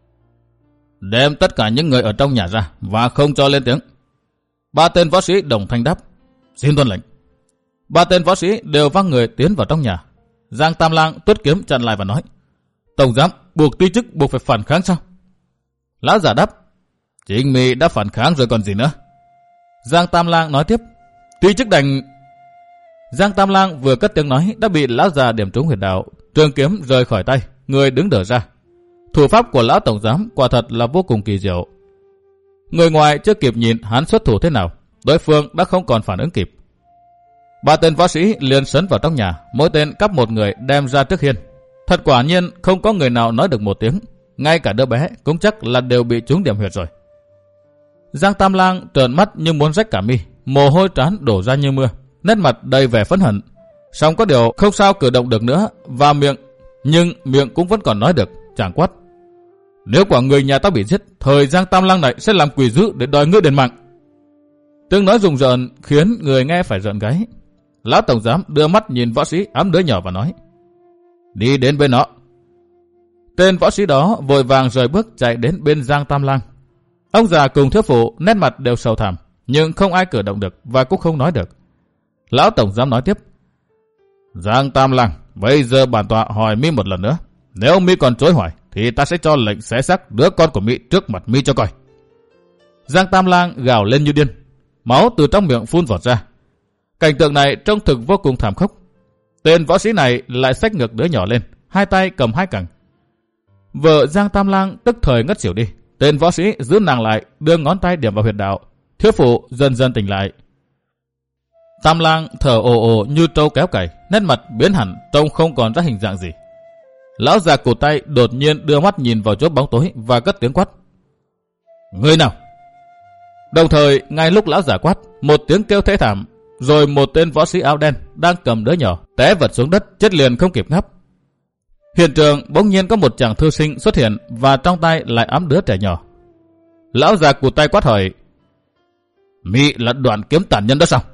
đem tất cả những người ở trong nhà ra và không cho lên tiếng. Ba tên võ sĩ đồng thanh đáp, xin tuân lệnh. Ba tên võ sĩ đều vác người tiến vào trong nhà. Giang Tam Lang tuốt kiếm chặn lại và nói, tổng giám, buộc ty chức buộc phải phản kháng sao? Lão già đáp, chính mi đã phản kháng rồi còn gì nữa. Giang Tam Lang nói tiếp, ty chức đành. Giang Tam Lang vừa cất tiếng nói đã bị lão già điểm trúng huyệt đạo, trường kiếm rời khỏi tay, người đứng đờ ra. Thủ pháp của lão tổng giám quả thật là vô cùng kỳ diệu. Người ngoài chưa kịp nhìn hắn xuất thủ thế nào, đối phương đã không còn phản ứng kịp. Ba tên võ sĩ liền sấn vào trong nhà, mỗi tên cắp một người đem ra trước hiên. Thật quả nhiên không có người nào nói được một tiếng, ngay cả đứa bé cũng chắc là đều bị trúng điểm huyệt rồi. Giang Tam Lang trợn mắt như muốn rách cả mi, mồ hôi trán đổ ra như mưa, nét mặt đầy vẻ phẫn hận. Song có điều không sao cử động được nữa, và miệng, nhưng miệng cũng vẫn còn nói được, chàng quát: nếu quả người nhà ta bị giết, thời Giang Tam Lang này sẽ làm quỷ dữ để đòi ngươi đền mạng. Tiếng nói rùng rợn khiến người nghe phải rợn gáy. Lão tổng giám đưa mắt nhìn võ sĩ ẵm đứa nhỏ và nói: đi đến bên nó. Tên võ sĩ đó vội vàng rời bước chạy đến bên Giang Tam Lang. Ông già cùng thiếu phụ nét mặt đều sầu thảm, nhưng không ai cử động được và cũng không nói được. Lão tổng giám nói tiếp: Giang Tam Lang, bây giờ bản tọa hỏi mi một lần nữa, nếu mi còn chối hỏi thì ta sẽ cho lệnh xé xác đứa con của mi trước mặt mi cho coi. Giang Tam Lang gào lên như điên, máu từ trong miệng phun vọt ra. Cảnh tượng này trông thực vô cùng thảm khốc. Tên võ sĩ này lại xách ngực đứa nhỏ lên, hai tay cầm hai cẳng. Vợ Giang Tam Lang tức thời ngất xỉu đi. Tên võ sĩ giữ nàng lại, đưa ngón tay điểm vào huyệt đạo. Thiếu phụ dần dần tỉnh lại. Tam Lang thở ồ ồ như trâu kéo cày, nét mặt biến hẳn, trông không còn ra hình dạng gì. Lão già cụt tay đột nhiên đưa mắt nhìn vào chỗ bóng tối và cất tiếng quát: người nào? Đồng thời ngay lúc lão già quát, một tiếng kêu thê thảm, rồi một tên võ sĩ áo đen đang cầm đứa nhỏ té vật xuống đất, chết liền không kịp ngáp. Hiện trường bỗng nhiên có một chàng thư sinh xuất hiện và trong tay lại ẵm đứa trẻ nhỏ. Lão già cụt tay quát hỏi: mi là Đoạn Kiếm tàn nhân đó sao?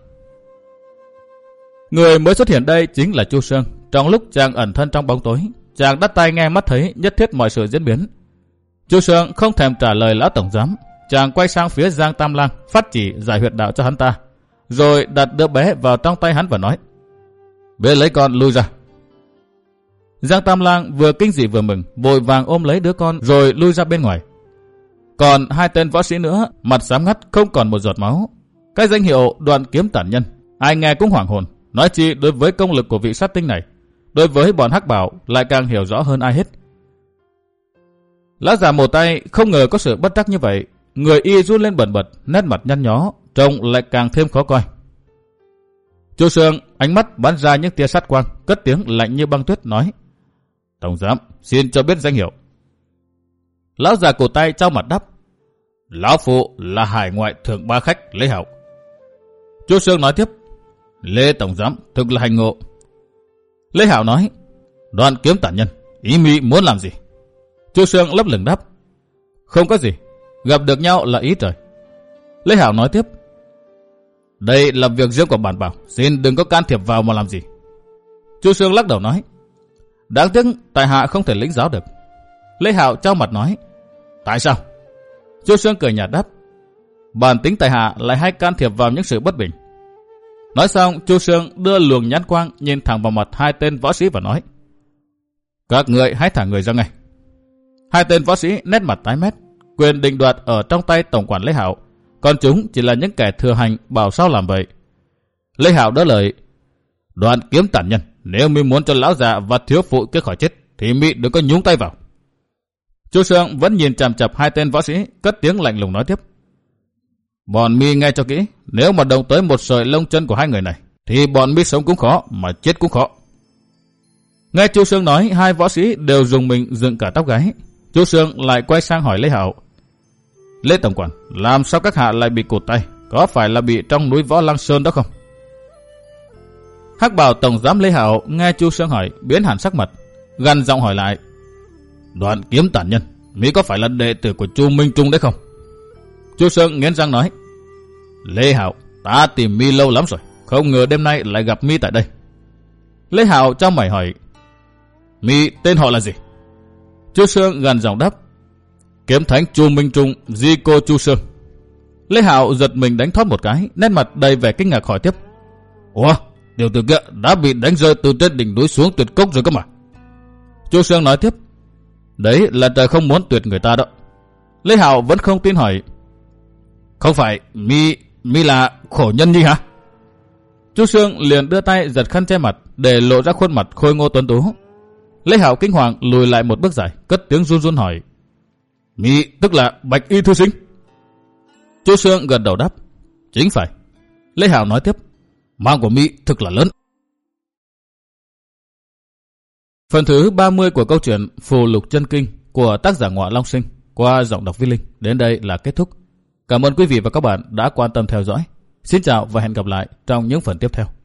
Người mới xuất hiện đây chính là Chu Sương. Trong lúc chàng ẩn thân trong bóng tối, chàng đắt tay nghe mắt thấy nhất thiết mọi sự diễn biến. Chu Sương không thèm trả lời lão tổng giám, chàng quay sang phía Giang Tam Lang, phát chỉ giải huyệt đạo cho hắn ta, rồi đặt đứa bé vào trong tay hắn và nói: biết lấy con lui ra. Giang Tam Lang vừa kinh dị vừa mừng, vội vàng ôm lấy đứa con rồi lui ra bên ngoài. Còn hai tên võ sĩ nữa mặt xám ngắt không còn một giọt máu. Cái danh hiệu Đoạn Kiếm tàn nhân, ai nghe cũng hoảng hồn, nói chi đối với công lực của vị sát tinh này, đối với bọn Hắc Bảo lại càng hiểu rõ hơn ai hết. Lão già mồ tay không ngờ có sự bất đắc như vậy, người y run lên bần bật, nét mặt nhăn nhó, trông lại càng thêm khó coi. Chu Sương ánh mắt bắn ra những tia sát quang, cất tiếng lạnh như băng tuyết nói: tổng giám, xin cho biết danh hiệu. Lão già cổ tay trao mặt đáp: lão phụ là hải ngoại thượng ba khách Lê Hạo. Chu Sương nói tiếp: Lê tổng giám thực là hành ngộ. Lê Hạo nói: Đoạn Kiếm tàn nhân, ý mi muốn làm gì? Chu Sương lấp lửng đáp: không có gì, gặp được nhau là ý trời. Lê Hạo nói tiếp: đây là việc riêng của bản bảo, xin đừng có can thiệp vào mà làm gì. Chu Sương lắc đầu nói: đáng tiếc tại hạ không thể lĩnh giáo được. Lê Hạo trao mặt nói: tại sao? Chu Sương cười nhạt đáp: bản tính tại hạ lại hay can thiệp vào những sự bất bình. Nói xong, Chu Sương đưa luồng nhãn quang nhìn thẳng vào mặt hai tên võ sĩ và nói: các người hãy thả người ra ngay. Hai tên võ sĩ nét mặt tái mét, quyền định đoạt ở trong tay tổng quản Lê Hạo, còn chúng chỉ là những kẻ thừa hành bảo sao làm vậy. Lê Hạo đỡ lời: Đoạn Kiếm tàn nhân, nếu mi muốn cho lão già và thiếu phụ kia khỏi chết thì mi đừng có nhúng tay vào. Chu Sương vẫn nhìn chằm chằm hai tên võ sĩ, cất tiếng lạnh lùng nói tiếp: bọn mi nghe cho kỹ, nếu mà động tới một sợi lông chân của hai người này thì bọn mi sống cũng khó mà chết cũng khó. Nghe Chu Sương nói, hai võ sĩ đều dùng mình dựng cả tóc gáy. Chu Sương lại quay sang hỏi Lê Hạo: Lê tổng quản, làm sao các hạ lại bị cụt tay? Có phải là bị trong núi Võ Lăng Sơn đó không? Hắc Bảo tổng giám Lê Hạo nghe Chu Sương hỏi biến hẳn sắc mặt, gằn giọng hỏi lại: Đoạn Kiếm tàn nhân, mi có phải là đệ tử của Chu Minh Trung đấy không? Chu Sương nghiến răng nói: Lê Hạo, ta tìm mi lâu lắm rồi, không ngờ đêm nay lại gặp mi tại đây. Lê Hạo trong mày hỏi: mi tên họ là gì? Chu Sương gằn giọng đáp: Kiếm Thánh Chu Minh Trung, di cô Chu Sương. Lê Hạo giật mình đánh thoát một cái, nét mặt đầy vẻ kinh ngạc hỏi tiếp: Ủa, tiểu tử kia đã bị đánh rơi từ trên đỉnh núi xuống tuyệt cốc rồi cơ mà. Chu Sương nói tiếp: Đấy là trời không muốn tuyệt người ta đó. Lê Hạo vẫn không tin hỏi: Không phải mi mi là khổ nhân nhi hả? Chu Sương liền đưa tay giật khăn che mặt để lộ ra khuôn mặt khôi ngô tuấn tú. Lê Hạo kinh hoàng lùi lại một bước dài, cất tiếng run run hỏi: "Mị tức là Bạch Y thư sinh?" Chu Xương gật đầu đáp: "Chính phải." Lê Hạo nói tiếp: "Mạng của Mị thực là lớn." Phần thứ ba mươi của câu chuyện Phù Lục Chân Kinh của tác giả Ngọa Long Sinh qua giọng đọc Vi Linh đến đây là kết thúc. Cảm ơn quý vị và các bạn đã quan tâm theo dõi. Xin chào và hẹn gặp lại trong những phần tiếp theo.